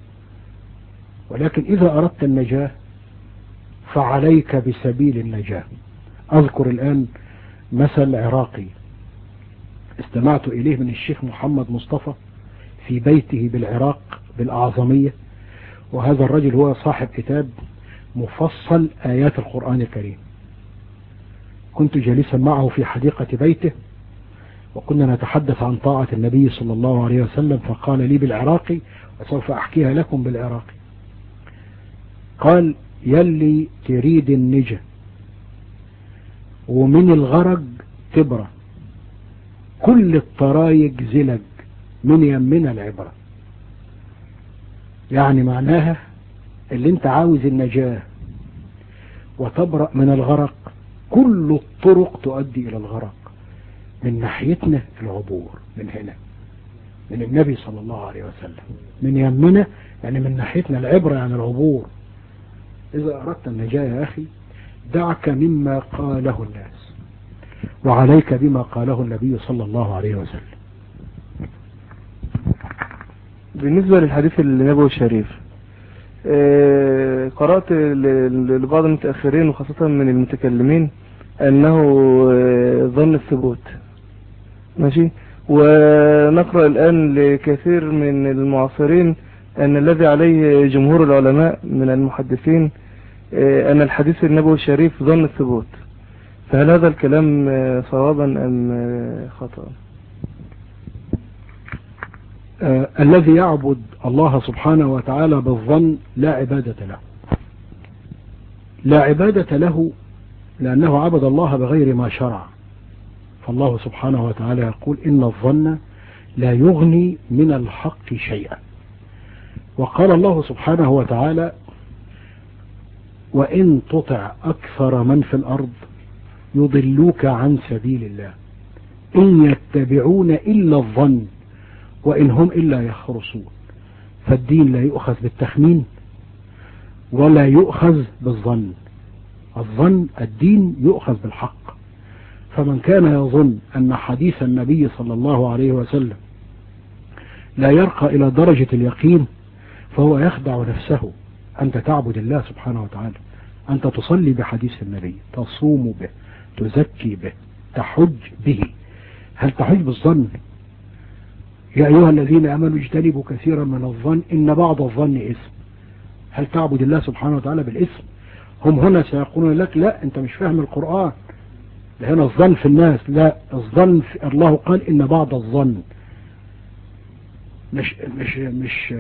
ولكن إذا أردت النجاة فعليك بسبيل النجاة. أذكر الآن مثل عراقي استمعت إليه من الشيخ محمد مصطفى في بيته بالعراق بالأعظمية، وهذا الرجل هو صاحب كتاب مفصل آيات القرآن الكريم. كنت جالسا معه في حديقة بيته وكنا نتحدث عن طاعة النبي صلى الله عليه وسلم، فقال لي بالعراقي وسوف أحكيها لكم بالعراقي، قال يلي تريد النجا ومن الغرق تبرى، كل الطرايق زلق من يمنا العبرة. يعني معناها اللي انت عاوز النجاة وتبرأ من الغرق، كل الطرق تؤدي إلى الغرق. من ناحيتنا العبور من هنا من النبي صلى الله عليه وسلم، من يمنا يعني من ناحيتنا العبرة يعني العبور. إذا أردت النجاة يا أخي دعك مما قاله الناس وعليك بما قاله النبي صلى الله عليه وسلم. بالنسبة للحديث النبوي الشريف، قرأت لبعض المتأخرين وخاصة من المتكلمين أنه ظن الثبوت، ماشي، ونقرأ الآن لكثير من المعاصرين أن الذي عليه جمهور العلماء من المحدثين أن الحديث النبوي الشريف ظن الثبوت، فهل هذا الكلام صوابا أم خطأ؟ الذي يعبد الله سبحانه وتعالى بالظن لا عبادة له، لا عبادة له لأنه عبد الله بغير ما شرع. فالله سبحانه وتعالى يقول إن الظن لا يغني من الحق شيئا. وقال الله سبحانه وتعالى وإن تطع أكثر من في الأرض يضلوك عن سبيل الله إن يتبعون إلا الظن وإن هم إلا يخرصون. فالدين لا يؤخذ بالتخمين ولا يؤخذ بالظن، الدين يؤخذ بالحق. فمن كان يظن أن حديث النبي صلى الله عليه وسلم لا يرقى إلى درجة اليقين فهو يخدع نفسه. أنت تعبد الله سبحانه وتعالى، أنت تصلي بحديث النبي، تصوم به، تزكي به، تحج به. هل تحج بالظن؟ يا أيها الذين آمنوا اجتنبوا كثيرا من الظن إن بعض الظن إثم. هل تعبد الله سبحانه وتعالى بالإثم؟ هم هنا سيقولون لك لا أنت مش فاهم القرآن، لهنا الظن في الناس، لا، الظن في الله قال إن بعض الظن،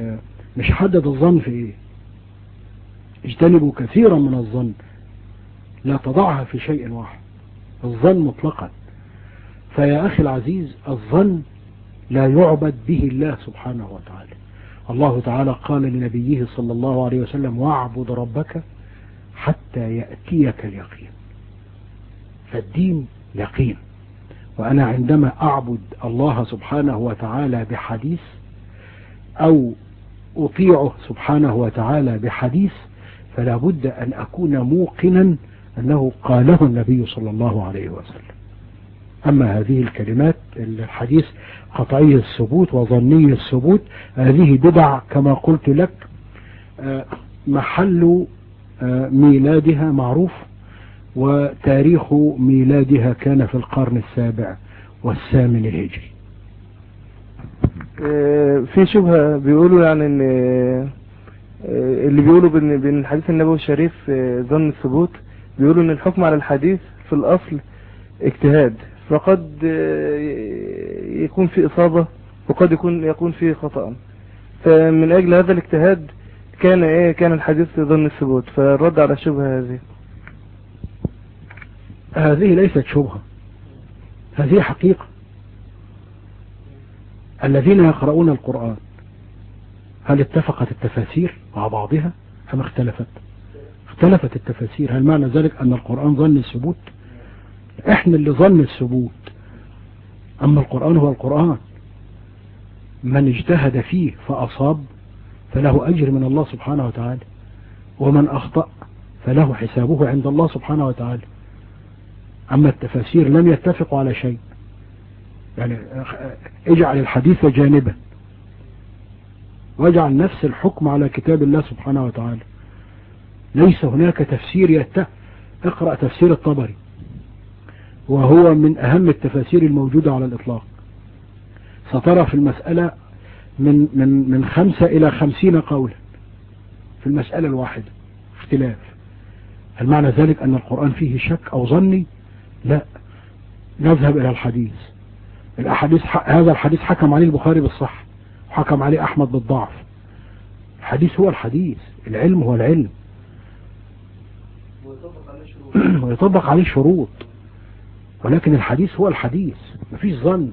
مش حدد الظن في إيه. اجتنبوا كثيرا من الظن، لا تضعها في شيء واحد، الظن مطلقا. فيا أخي العزيز، الظن لا يعبد به الله سبحانه وتعالى. الله تعالى قال لنبيه صلى الله عليه وسلم: واعبد ربك حتى يأتيك اليقين. فالدين يقين. وأنا عندما أعبد الله سبحانه وتعالى بحديث أو أطيعه سبحانه وتعالى بحديث، فلا بد أن أكون موقنا أنه قاله النبي صلى الله عليه وسلم. أما هذه الكلمات الحديث قطعي الثبوت وظني الثبوت، هذه بدع كما قلت لك. محل ميلادها معروف، وتاريخ ميلادها كان في القرن السابع والثامن الهجري. في شبهة بيقولوا يعني ان اللي بيقولوا بين الحديث النبوي الشريف ظن الثبوت، بيقولوا ان الحكم على الحديث في الاصل اجتهاد، فقد يكون في اصابة وقد يكون في خطأ، فمن اجل هذا الاجتهاد كان الحديث ظن الثبوت. فالرد على الشبهة هذه ليست شبهة، هذه حقيقة. الذين يقرؤون القرآن هل اتفقت التفاسير مع بعضها أم اختلفت؟ اختلفت التفاسير. هل معنى ذلك أن القرآن ظن الثبوت؟ احنا اللي ظن الثبوت، أما القرآن هو القرآن. من اجتهد فيه فأصاب فله أجر من الله سبحانه وتعالى، ومن أخطأ فله حسابه عند الله سبحانه وتعالى. أما التفاسير لم يتفقوا على شيء، يعني اجعل الحديث جانبا واجعل نفس الحكم على كتاب الله سبحانه وتعالى. ليس هناك تفسير اقرأ تفسير الطبري، وهو من أهم التفاسير الموجودة على الإطلاق. سترى في المسألة من 5 إلى 50 قولا في المسألة الواحدة اختلاف. هل معنى ذلك أن القرآن فيه شك أو ظني؟ لا، نذهب إلى الحديث. هذا الحديث حكم عليه البخاري بالصح، وحكم عليه أحمد بالضعف. الحديث هو الحديث، العلم هو العلم، ويطبق عليه شروط، ولكن الحديث هو الحديث، مفيش ظن.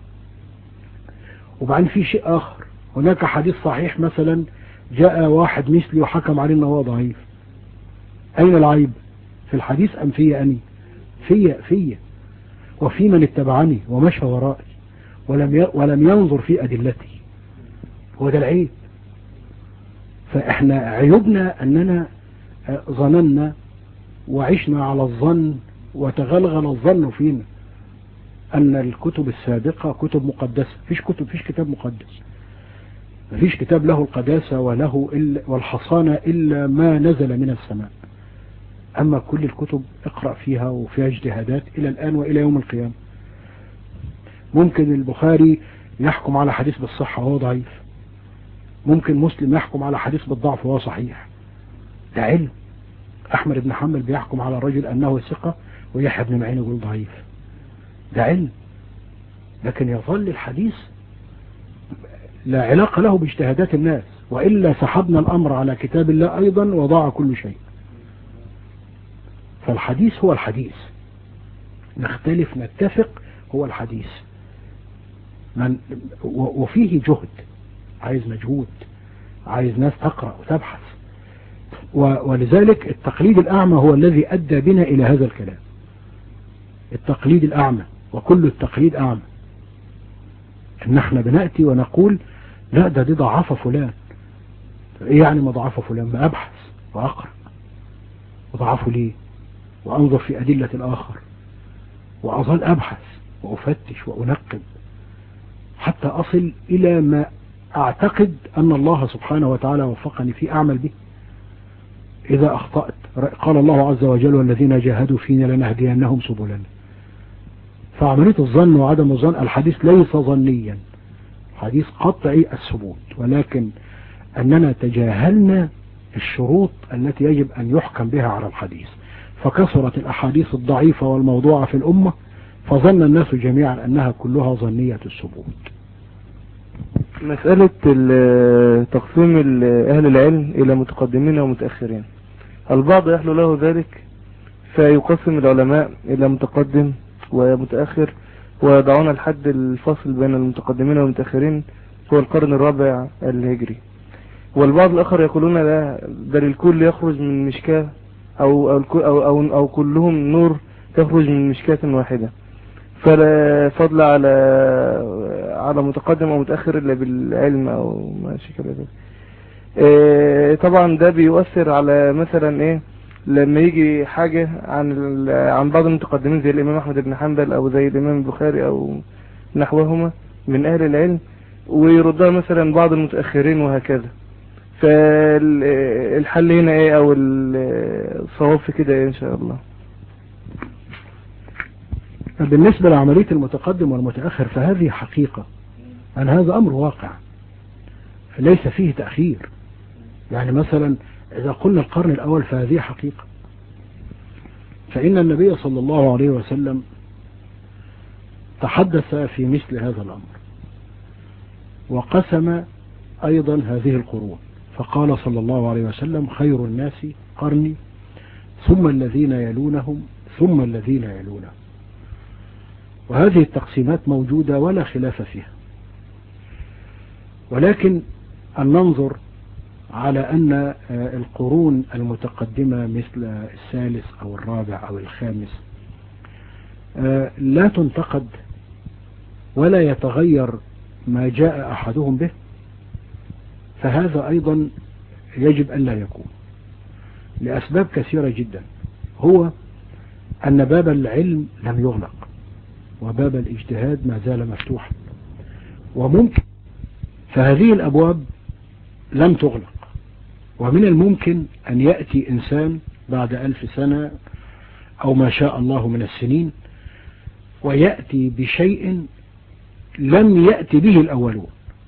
وبعدين في شيء آخر، هناك حديث صحيح مثلا جاء واحد مثلي وحكم عليه أنه هو ضعيف. أين العيب؟ في الحديث أم في أني؟ في وفي من اتبعني ومشى ورائي ولم ينظر في أدلتي، هو ده العيب. فإحنا عيوبنا أننا ظننا وعشنا على الظن وتغلغل الظن فينا أن الكتب السابقة كتب مقدسة. فيش كتاب مقدس، مفيش كتاب له القداسة وله والحصانة إلا ما نزل من السماء. أما كل الكتب اقرأ فيها وفيها اجتهادات إلى الآن وإلى يوم القيامة. ممكن البخاري يحكم على حديث بالصحة وهو ضعيف، ممكن مسلم يحكم على حديث بالضعف وهو صحيح، ده علم. أحمد بن حنبل بيحكم على الرجل أنه ثقة ويحيى بن معين يقول ضعيف، ده علم. لكن يظل الحديث لا علاقة له باجتهادات الناس، وإلا سحبنا الأمر على كتاب الله أيضا وضاع كل شيء. فالحديث هو الحديث، نختلف نتفق، هو الحديث. وفيه جهد، عايز مجهود، عايز ناس تقرأ وتبحث. ولذلك التقليد الأعمى هو الذي أدى بنا إلى هذا الكلام. التقليد الأعمى، وكل التقليد أعمى، إن احنا بنأتي ونقول لا دي ضعف فلان. إيه يعني ما ضعف فلان؟ ما أبحث وأقرأ وضعفه ليه، وأنظر في أدلة الآخر، وأظل أبحث وأفتش وأنقب حتى أصل إلى ما أعتقد أن الله سبحانه وتعالى وفقني فيه أعمل به. إذا أخطأت قال الله عز وجل: والذين جاهدوا فينا لنهدينهم سبلنا. فعملية الظن وعدم الظن، الحديث ليس ظنيا، حديث قطعي الثبوت، ولكن أننا تجاهلنا الشروط التي يجب أن يحكم بها على الحديث، فكثرت الأحاديث الضعيفة والموضوعة في الأمة، فظن الناس جميعا أنها كلها ظنية الثبوت. مسألة تقسيم أهل العلم إلى متقدمين ومتأخرين، البعض يحلو له ذلك فيقسم العلماء إلى متقدم ومتأخر، ويضعون الحد الفاصل بين المتقدمين والمتأخرين هو القرن الرابع الهجري. والبعض الآخر يقولون لا، بل الكل يخرج من مشكاة أو كلهم نور يخرج من مشكاة واحدة، فلا فضل على متقدم أو متأخر إلا بالعلم أو ما شكل ذلك. طبعا ده بيؤثر على مثلا لما يجي حاجة عن بعض المتقدمين زي الإمام أحمد بن حنبل أو زي الإمام البخاري أو نحوهما من أهل العلم، ويردها مثلا بعض المتأخرين وهكذا. فالحل هنا أو الصواب في كده إن شاء الله؟ بالنسبة لعملية المتقدم والمتأخر فهذه حقيقة، أن هذا أمر واقع ليس فيه تأخير. يعني مثلا إذا قلنا القرن الأول فهذه حقيقة، فإن النبي صلى الله عليه وسلم تحدث في مثل هذا الأمر، وقسم أيضا هذه القرون، فقال صلى الله عليه وسلم: خير الناس قرني ثم الذين يلونهم ثم الذين يلونهم. وهذه التقسيمات موجودة ولا خلاف فيها، ولكن أن ننظر على أن القرون المتقدمة مثل الثالث أو الرابع أو الخامس لا تنتقد ولا يتغير ما جاء أحدهم به، فهذا أيضا يجب أن لا يكون لأسباب كثيرة جدا. هو أن باب العلم لم يغلق، وباب الاجتهاد ما زال مفتوحا، وممكن فهذه الأبواب لم تغلق، ومن الممكن أن يأتي إنسان بعد 1000 سنة أو ما شاء الله من السنين ويأتي بشيء لم يأتي به الأولون،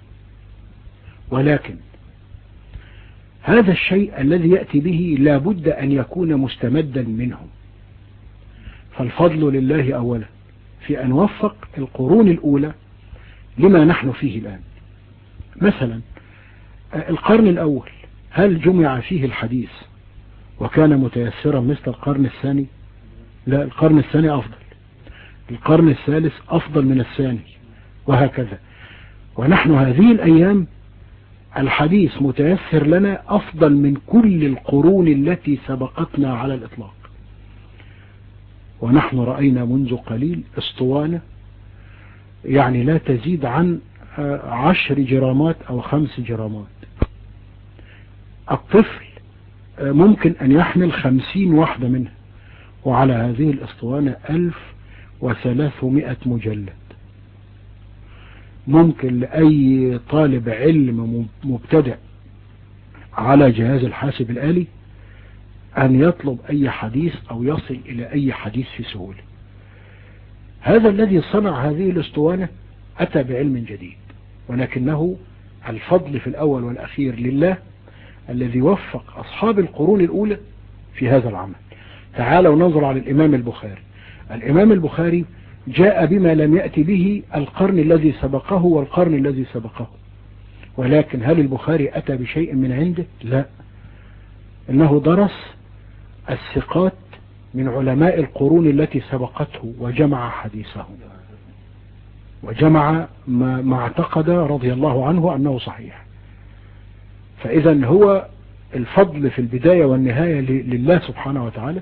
ولكن هذا الشيء الذي يأتي به لا بد أن يكون مستمدا منهم. فالفضل لله أولا في أن وفق القرون الأولى لما نحن فيه الآن. مثلا القرن الأول هل جمع فيه الحديث وكان متيسرا مثل القرن الثاني؟ لا، القرن الثاني أفضل، القرن الثالث أفضل من الثاني، وهكذا. ونحن هذه الأيام الحديث متيسر لنا أفضل من كل القرون التي سبقتنا على الإطلاق. ونحن رأينا منذ قليل اسطوانة يعني لا تزيد عن 10 جرامات أو 5 جرامات. الطفل ممكن أن يحمل 50 واحدة منها، وعلى هذه الاسطوانة 1300 مجلد. ممكن لأي طالب علم مبتدئ على جهاز الحاسب الآلي أن يطلب أي حديث أو يصل إلى أي حديث في سهولة. هذا الذي صنع هذه الاسطوانة أتى بعلم جديد، ولكنه الفضل في الأول والأخير لله الذي وفق أصحاب القرون الأولى في هذا العمل. تعالوا ننظر على الإمام البخاري. الإمام البخاري جاء بما لم يأتي به القرن الذي سبقه والقرن الذي سبقه، ولكن هل البخاري أتى بشيء من عنده؟ لا، إنه درس الثقات من علماء القرون التي سبقته وجمع حديثه وجمع ما اعتقد رضي الله عنه أنه صحيح. فإذا هو الفضل في البداية والنهاية لله سبحانه وتعالى،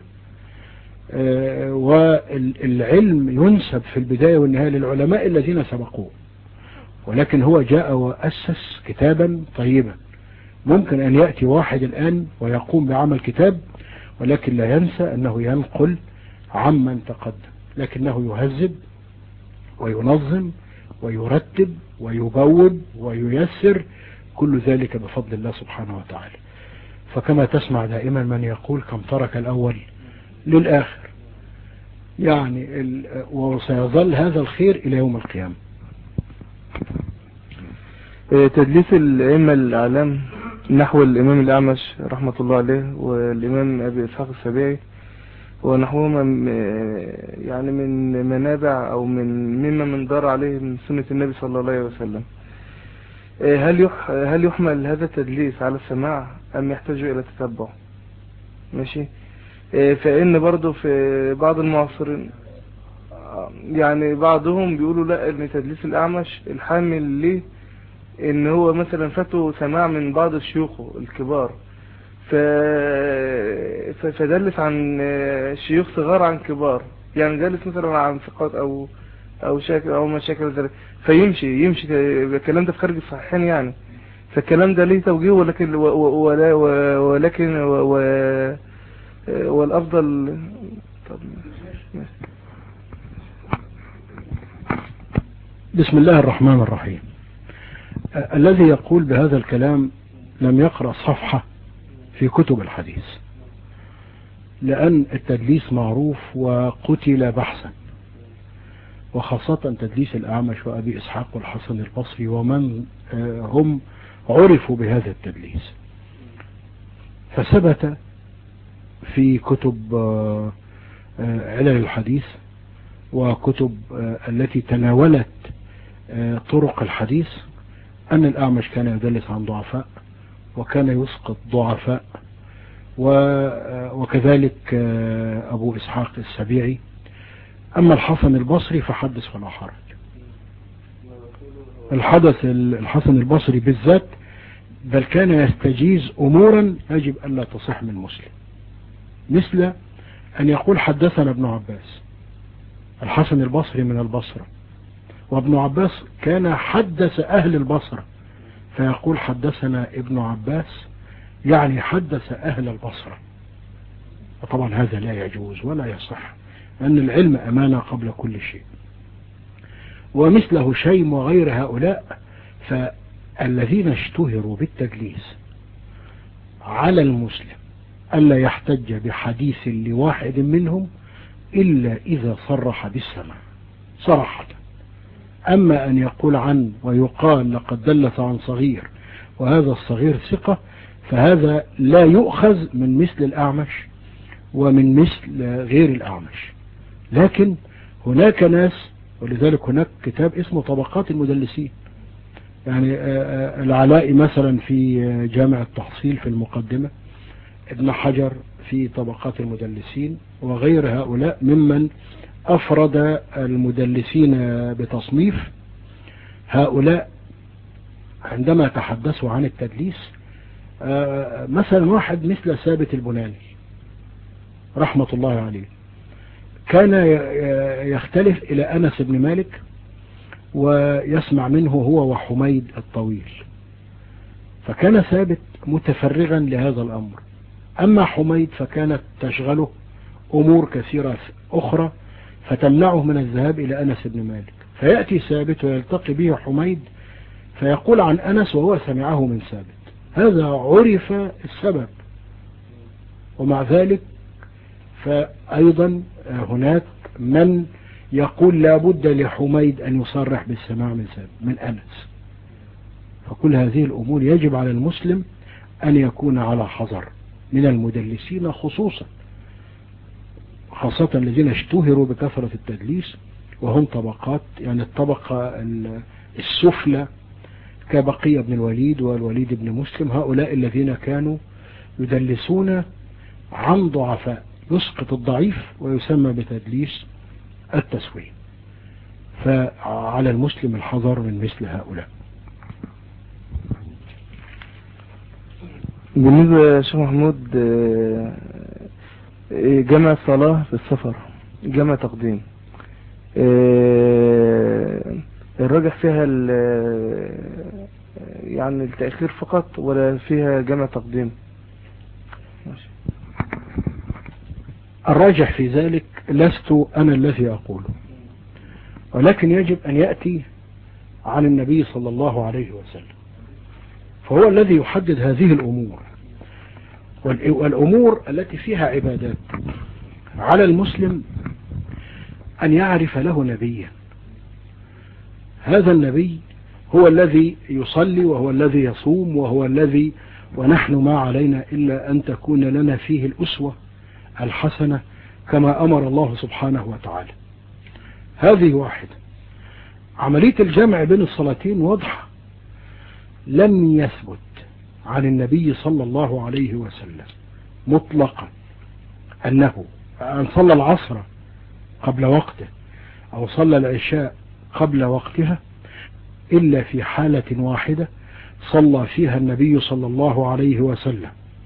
والعلم ينسب في البداية والنهاية للعلماء الذين سبقوه، ولكن هو جاء وأسس كتابا طيبا. ممكن أن يأتي واحد الآن ويقوم بعمل كتاب، ولكن لا ينسى أنه ينقل عمن تقدم، لكنه يهذب وينظم ويرتب ويبوب وييسر، كل ذلك بفضل الله سبحانه وتعالى. فكما تسمع دائما من يقول كم ترك الأول للآخر، يعني وسيظل هذا الخير إلى يوم القيامة. تدليس الأئمة الأعلام نحو الإمام الأعمش رحمة الله عليه والإمام أبي إسحاق السبيعي ونحوهما يعني من منابع أو مما من دار عليه من سنة النبي صلى الله عليه وسلم. هل يحمل هذا التدليس على السماع أم يحتاج إلى تتبع؟ ماشي. فإن برضو في بعض المعاصرين يعني بعضهم بيقولوا لا، ان تدليس الأعمش الحامل ليه ان هو مثلا فاته سماع من بعض شيوخه الكبار، فدلس عن شيوخ صغار عن كبار، يعني دلس مثلا عن ثقات او شاكل او مشاكل ذلك، فيمشي الكلام ده في خارج الصحيحين يعني. فالكلام ده ليه توجيه، ولكن والافضل. طب بسم الله الرحمن الرحيم. الذي يقول بهذا الكلام لم يقرأ صفحة في كتب الحديث، لأن التدليس معروف وقتل بحثا، وخاصة تدليس الأعمش وأبي إسحاق والحسن البصري ومن هم عرفوا بهذا التدليس. فثبت في كتب علل الحديث وكتب التي تناولت طرق الحديث أن الأعمش كان يدلس عن ضعفاء وكان يسقط ضعفاء، وكذلك أبو إسحاق السبيعي. أما الحسن البصري فحدث ولا حرج. الحسن البصري بالذات بل كان يستجيز أمورا يجب أن لا تصح من مسلم، مثل أن يقول حدثنا ابن عباس. الحسن البصري من البصرة، وابن عباس كان حدث أهل البصرة، فيقول حدثنا ابن عباس يعني حدث أهل البصرة. وطبعا هذا لا يجوز ولا يصح، أن العلم أمانة قبل كل شيء. ومثل هشيم وغير هؤلاء، فالذين اشتهروا بالتدليس على المسلم ألا يحتج بحديث لواحد منهم إلا إذا صرح بالسمع صراحة. أما أن يقول عن ويقال لقد دلس عن صغير وهذا الصغير ثقة، فهذا لا يؤخذ من مثل الأعمش ومن مثل غير الأعمش. لكن هناك ناس، ولذلك هناك كتاب اسمه طبقات المدلسين، يعني العلائي مثلا في جامع التحصيل في المقدمة، ابن حجر في طبقات المدلسين، وغير هؤلاء ممن أفرد المدلسين بتصنيف. هؤلاء عندما تحدثوا عن التدليس، مثلا واحد مثل ثابت البناني رحمة الله عليه كان يختلف إلى أنس بن مالك ويسمع منه هو وحميد الطويل، فكان ثابت متفرغا لهذا الأمر. أما حميد فكانت تشغله أمور كثيرة أخرى فتمنعه من الذهاب إلى أنس بن مالك، فيأتي ثابت ويلتقي به حميد فيقول عن أنس وهو سمعه من ثابت. هذا عرف السبب. ومع ذلك فأيضا هناك من يقول لا بد لحميد أن يصرح بالسماع من ثابت من أنس. فكل هذه الأمور يجب على المسلم أن يكون على حذر من المدلسين، خاصة الذين اشتهروا بكثرة التدليس، وهم طبقات، يعني الطبقة السفلى كبقية بن الوليد والوليد بن مسلم. هؤلاء الذين كانوا يدلسون عن ضعفاء، يسقط الضعيف ويسمى بتدليس التسوية. فعلى المسلم الحذر من مثل هؤلاء. بالنسبة يا شيخ محمود، جمع الصلاة في السفر جمع تقديم، الراجح فيها يعني التأخير فقط ولا فيها جمع تقديم؟ ماشي. الراجح في ذلك لست أنا الذي أقوله، ولكن يجب أن يأتي عن النبي صلى الله عليه وسلم، فهو الذي يحدد هذه الأمور. والأمور التي فيها عبادات على المسلم أن يعرف له نبيا. هذا النبي هو الذي يصلي وهو الذي يصوم وهو الذي، ونحن ما علينا إلا أن تكون لنا فيه الأسوة الحسنة كما أمر الله سبحانه وتعالى. هذه واحدة. عملية الجمع بين الصلاتين واضحة، لم يثبت عن النبي صلى الله عليه وسلم مطلقا أنه أن صلى العصر قبل وقته أو صلى العشاء قبل وقتها إلا في حالة واحدة صلى فيها النبي صلى الله عليه وسلم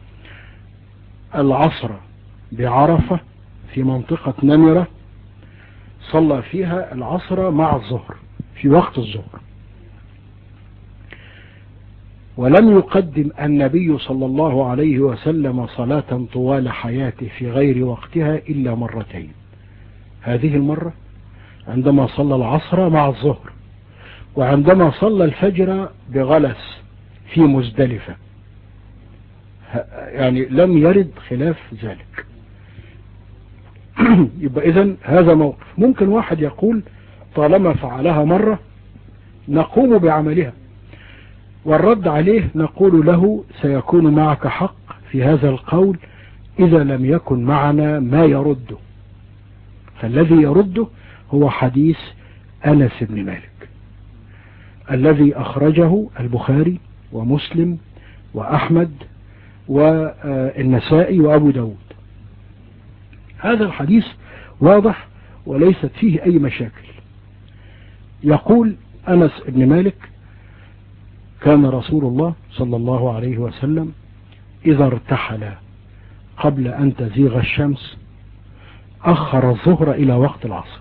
العصر بعرفة في منطقة نمرة، صلى فيها العصر مع الظهر في وقت الظهر، ولم يقدم النبي صلى الله عليه وسلم صلاة طوال حياته في غير وقتها إلا مرتين. هذه المرة عندما صلى العصر مع الظهر، وعندما صلى الفجر بغلس في مزدلفة، يعني لم يرد خلاف ذلك. يبقى إذن هذا موقف. ممكن واحد يقول طالما فعلها مرة نقوم بعملها، والرد عليه نقول له سيكون معك حق في هذا القول إذا لم يكن معنا ما يرده، فالذي يرده هو حديث أنس بن مالك الذي أخرجه البخاري ومسلم وأحمد والنسائي وأبو داود. هذا الحديث واضح وليست فيه أي مشاكل. يقول أنس بن مالك كان رسول الله صلى الله عليه وسلم إذا ارتحل قبل أن تزيغ الشمس أخر الظهر إلى وقت العصر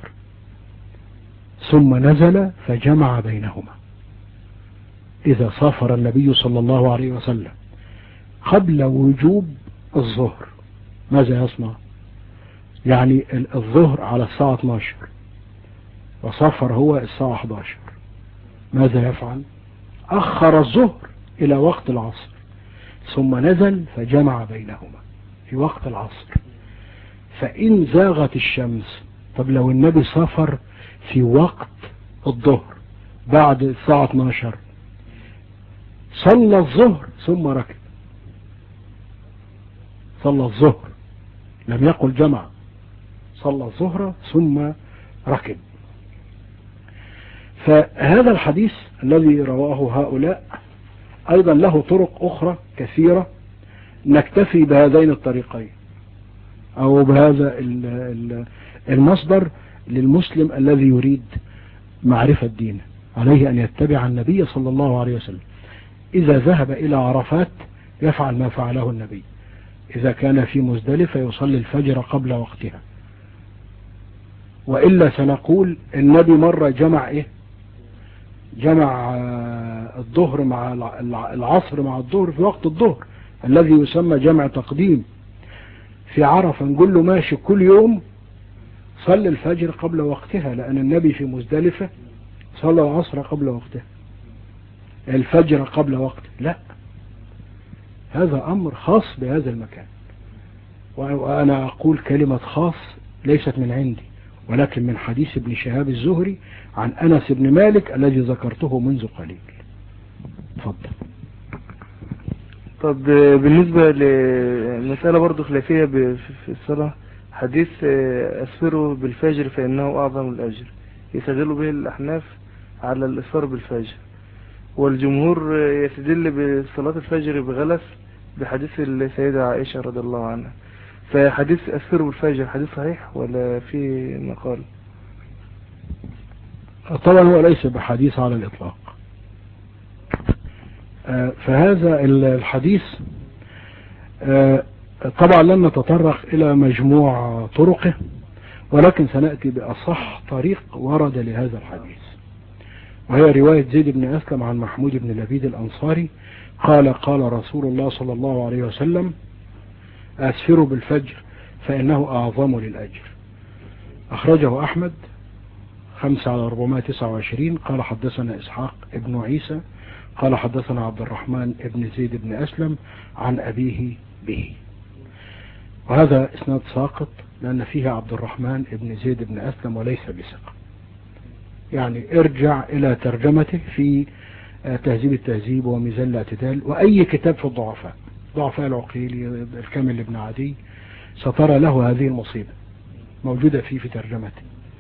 ثم نزل فجمع بينهما. إذا سافر النبي صلى الله عليه وسلم قبل وجوب الظهر ماذا يصنع؟ يعني الظهر على الساعة 12 وسافر هو الساعة 11، ماذا يفعل؟ أخر الظهر إلى وقت العصر ثم نزل فجمع بينهما في وقت العصر. فإن زاغت الشمس، طب لو النبي سافر في وقت الظهر بعد الساعة 12 صلى الظهر ثم ركب، صلى الظهر لم يقل جمع، صلى الظهر ثم ركب. فهذا الحديث الذي رواه هؤلاء أيضا له طرق أخرى كثيرة، نكتفي بهذين الطريقين أو بهذا المصدر للمسلم الذي يريد معرفة دينه. عليه أن يتبع النبي صلى الله عليه وسلم. إذا ذهب إلى عرفات يفعل ما فعله النبي، إذا كان في مزدلفة يصلي الفجر قبل وقتها، وإلا سنقول النبي مرة جمع جمع الظهر مع العصر مع الظهر في وقت الظهر الذي يسمى جمع تقديم في عرفة. نقول له ماشي كل يوم صلي الفجر قبل وقتها، لأن النبي في مزدلفة صلى العصر قبل وقتها، الفجر قبل وقته. لا، هذا أمر خاص بهذا المكان، وأنا أقول كلمة خاص ليست من عندي ولكن من حديث ابن شهاب الزهري عن أنس بن مالك الذي ذكرته منذ قليل. تفضل. طب بالنسبة لمسألة برضو خلافية في الصلاة، حديث أسفروا بالفجر فإنه أعظم الأجر، يستدل به الأحناف على الإسفار بالفجر، والجمهور يستدل بصلاة الفجر بغلس بحديث السيدة عائشة رضي الله عنها. فحديث أسفروا بالفجر حديث صحيح ولا في مقال؟ طبعا هو ليس بحديث على الإطلاق. فهذا الحديث طبعا لن نتطرق إلى مجموع طرقه، ولكن سنأتي بأصح طريق ورد لهذا الحديث، وهي رواية زيد بن أسلم عن محمود بن لبيد الأنصاري قال قال رسول الله صلى الله عليه وسلم أسفروا بالفجر فإنه أعظم للأجر. أخرجه أحمد 5/429. قال حدثنا إسحاق ابن عيسى قال حدثنا عبد الرحمن ابن زيد بن أسلم عن أبيه به، وهذا إسناد ساقط لأن فيه عبد الرحمن ابن زيد بن أسلم وليس بثقة. يعني ارجع إلى ترجمته في تهذيب التهذيب وميزان الاعتدال وأي كتاب في الضعفاء، ضعفاء العقيلي الكامل ابن عدي، سترى له هذه المصيبة موجودة فيه في ترجمته.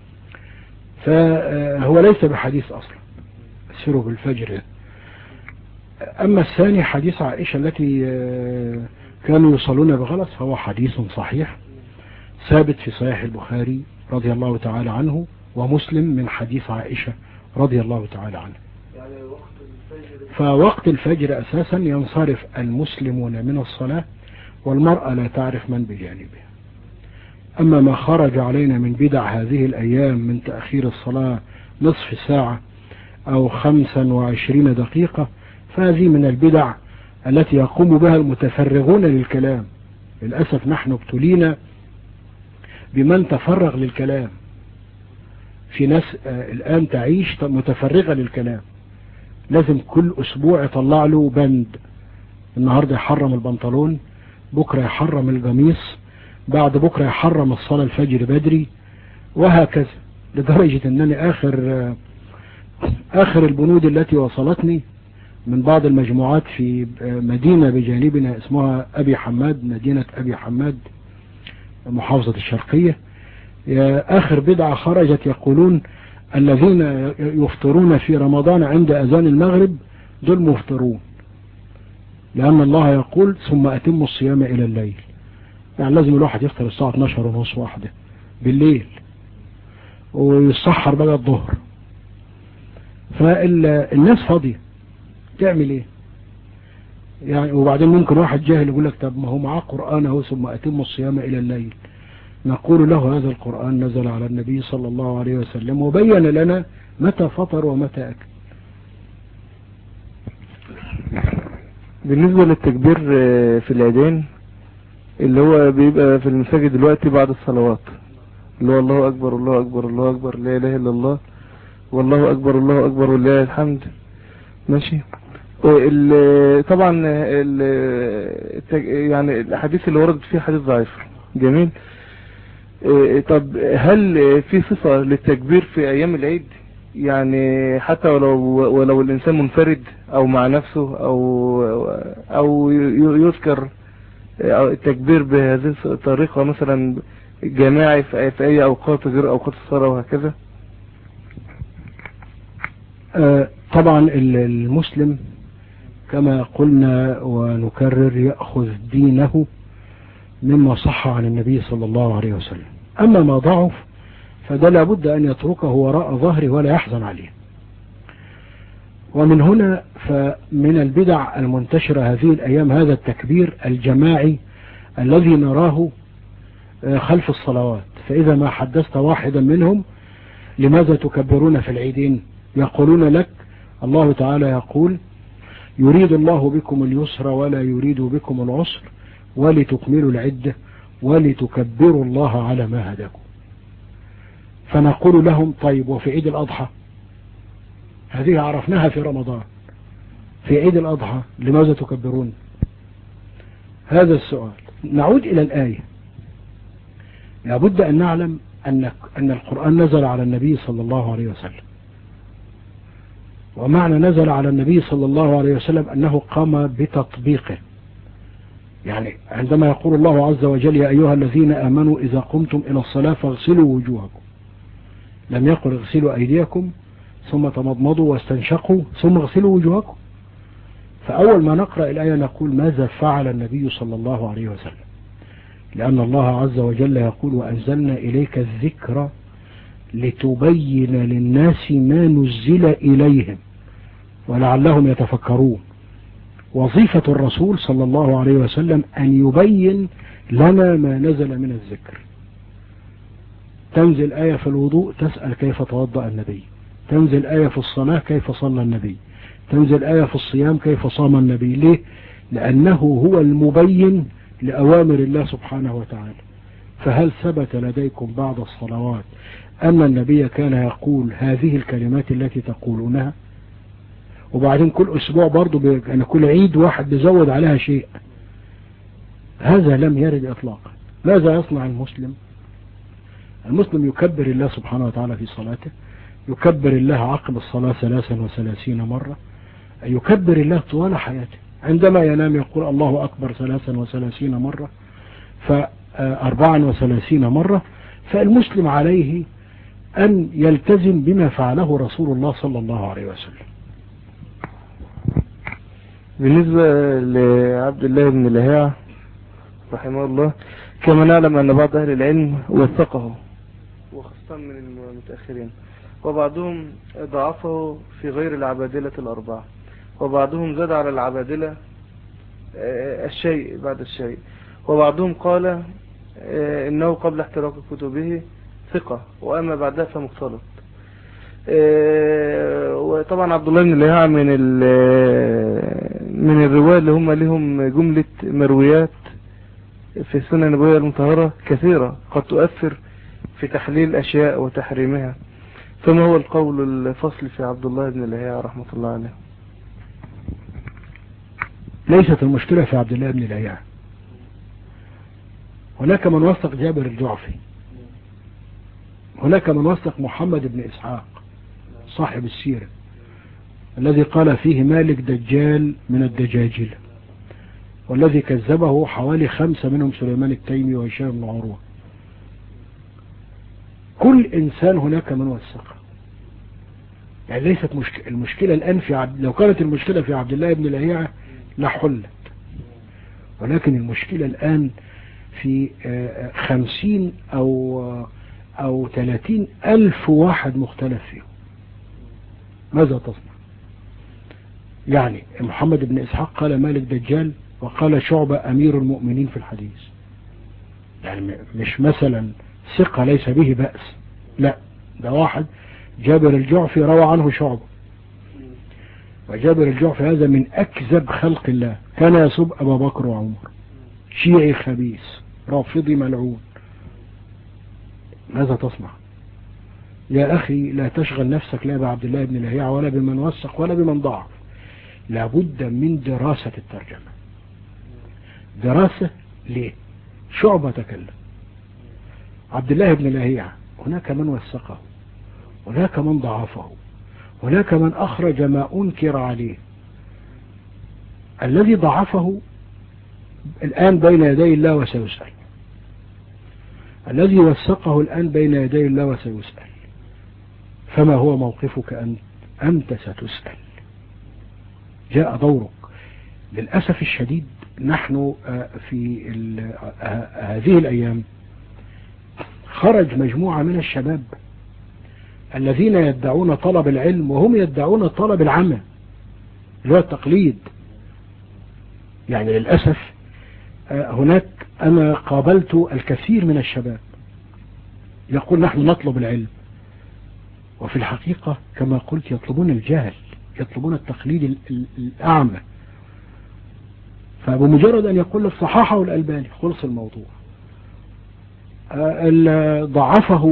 فهو ليس بحديث أصلا أسفروا بالفجر. أما الثاني حديث عائشة التي كانوا يصلون بغلس فهو حديث صحيح، ثابت في صحيح البخاري رضي الله تعالى عنه ومسلم من حديث عائشة رضي الله تعالى عنها. فوقت الفجر أساسا ينصرف المسلمون من الصلاة والمرأة لا تعرف من بجانبها. أما ما خرج علينا من بدع هذه الأيام من تأخير الصلاة نصف ساعة أو 25 دقيقة فهذه من البدع التي يقوم بها المتفرغون للكلام. للأسف نحن ابتلينا بمن تفرغ للكلام. في ناس الآن تعيش متفرغة للكلام، لازم كل أسبوع يطلع له بند، النهاردة يحرم البنطلون، بكرة يحرم القميص، بعد بكرة يحرم الصلاة الفجر بدري، وهكذا. لدرجة أنني آخر البنود التي وصلتني من بعض المجموعات في مدينة بجانبنا اسمها أبي حماد، مدينة أبي حماد محافظة الشرقية، آخر بدعة خرجت يقولون الذين يفطرون في رمضان عند أذان المغرب دول مفطرون، لأن الله يقول ثم أتموا الصيام إلى الليل. يعني لازم الواحد يفطر الساعة 12:30 واحدة بالليل ويسحر بقى الظهر. فالناس فاضية تعمل ايه يعني؟ وبعدين ممكن واحد جاهل يقول لك طب ما هو معاه قرآن اهو ثم أتموا الصيام إلى الليل. نقول له هذا القرآن نزل على النبي صلى الله عليه وسلم وبين لنا متى فطر ومتى أكل. بالنسبة للتكبير في العيدين اللي هو بيبقى في المساجد دلوقتي بعد الصلوات، اللي هو الله أكبر الله أكبر الله أكبر لا إله إلا الله والله أكبر الله أكبر ولله الحمد، ماشي. طبعا يعني الحديث اللي وردت فيه حديث ضعيف، جميل. طب هل في صفة للتكبير في أيام العيد؟ يعني حتى ولو الإنسان منفرد أو مع نفسه أو يذكر التكبير بهذه الطريقة مثلا جماعي في أي أوقات غير أوقات الصلاة وهكذا؟ طبعا المسلم كما قلنا ونكرر يأخذ دينه مما صح عن النبي صلى الله عليه وسلم. أما ما ضعف فده لابد أن يتركه وراء ظهره ولا يحزن عليه. ومن هنا فمن البدع المنتشرة هذه الأيام هذا التكبير الجماعي الذي نراه خلف الصلوات. فإذا ما حدثت واحدا منهم لماذا تكبرون في العيدين؟ يقولون لك الله تعالى يقول يريد الله بكم اليسر ولا يريد بكم العسر ولتكملوا العدة ولتكبروا الله على ما هداكم. فنقول لهم طيب وفي عيد الأضحى؟ هذه عرفناها في رمضان، في عيد الأضحى لماذا تكبرون؟ هذا السؤال. نعود إلى الآية. لابد أن نعلم أن القرآن نزل على النبي صلى الله عليه وسلم، ومعنى نزل على النبي صلى الله عليه وسلم أنه قام بتطبيقه. يعني عندما يقول الله عز وجل يا أيها الذين آمنوا إذا قمتم إلى الصلاة فاغسلوا وجوهكم، لم يقل اغسلوا أيديكم ثم تمضمضوا واستنشقوا ثم اغسلوا وجوهكم. فأول ما نقرأ الآية نقول ماذا فعل النبي صلى الله عليه وسلم؟ لأن الله عز وجل يقول وأنزلنا إليك الذكر لتبين للناس ما نزل إليهم ولعلهم يتفكرون. وظيفة الرسول صلى الله عليه وسلم أن يبين لنا ما نزل من الذكر. تنزل آية في الوضوء تسأل كيف توضأ النبي، تنزل آية في الصلاة كيف صلى النبي، تنزل آية في الصيام كيف صام النبي. ليه؟ لأنه هو المبين لأوامر الله سبحانه وتعالى. فهل ثبت لديكم بعد الصلوات أن النبي كان يقول هذه الكلمات التي تقولونها؟ وبعدين كل أسبوع برضو يعني كل عيد واحد بيزود عليها شيء. هذا لم يرد إطلاقا. ماذا يصنع المسلم؟ المسلم يكبر الله سبحانه وتعالى في صلاته، يكبر الله عقب الصلاة 33 مرة، يكبر الله طوال حياته. عندما ينام يقول الله أكبر 33 مرة، ف34 مرة. فالمسلم عليه أن يلتزم بما فعله رسول الله صلى الله عليه وسلم. بالنسبة لعبد الله بن لهيعة رحمه الله كما نعلم أن بعض أهل العلم وثقه وخاصة من المتأخرين، وبعضهم ضعفه في غير العبادلة الأربعة، وبعضهم زاد على العبادلة الشيء بعد الشيء، وبعضهم قال إنه قبل احتراق كتبه ثقة وأما بعدها فمختلط. وطبعا عبد الله بن اللهيعة من الرواة اللي هم لهم جملة مرويات في السنة النبوية المطهرة كثيرة قد تؤثر في تحليل أشياء وتحريمها. فما هو القول الفصل في عبد الله بن اللهيعة رحمة الله عليه؟ ليست المشكلة في عبد الله بن اللهيعة. هناك من وثق جابر الجعفي، هناك من وثق محمد بن إسحاق صاحب السيرة الذي قال فيه مالك دجال من الدجاجلة، والذي كذبه حوالي 5 منهم سليمان التيمي وهشام بن عروة. كل إنسان هناك من وثقه. يعني ليست المشكلة الآن في لو كانت المشكلة في عبد الله بن اللهيعة لحلت، ولكن المشكلة الآن في 50 أو 30 ألف واحد مختلف فيهم. ماذا تصنع؟ يعني محمد بن إسحاق قال مالك دجال، وقال شعبة أمير المؤمنين في الحديث. يعني مش مثلا ثقة ليس به بأس، لا، ده واحد جابر الجعفي روى عنه شعبة، وجابر الجعفي هذا من أكذب خلق الله، كان يسب أبا بكر وعمر، شيعي خبيث رافضي ملعون. ماذا تصنع؟ يا أخي لا تشغل نفسك لا بعبد الله بن اللهيعة ولا بمن وثق ولا بمن ضعف. لابد من دراسة الترجمة. دراسة ليه؟ شعبة تكلم، عبد الله بن اللهيعة هناك من وثقه، هناك من ضعفه، هناك من أخرج ما أنكر عليه. الذي ضعفه الآن بين يدي الله وسيسأل، الذي وثقه الآن بين يدي الله وسيسأل. فما هو موقفك أنت ستسأل. جاء دورك. للأسف الشديد نحن في هذه الأيام خرج مجموعة من الشباب الذين يدعون طلب العلم وهم يدعون طلب العمى اللي هو التقليد. يعني للأسف هناك أنا قابلت الكثير من الشباب يقول نحن نطلب العلم، وفي الحقيقة كما قلت يطلبون الجهل، يطلبون التقليد الأعمى. فبمجرد أن يقول لك صححه الألباني خلص الموضوع. ضعفه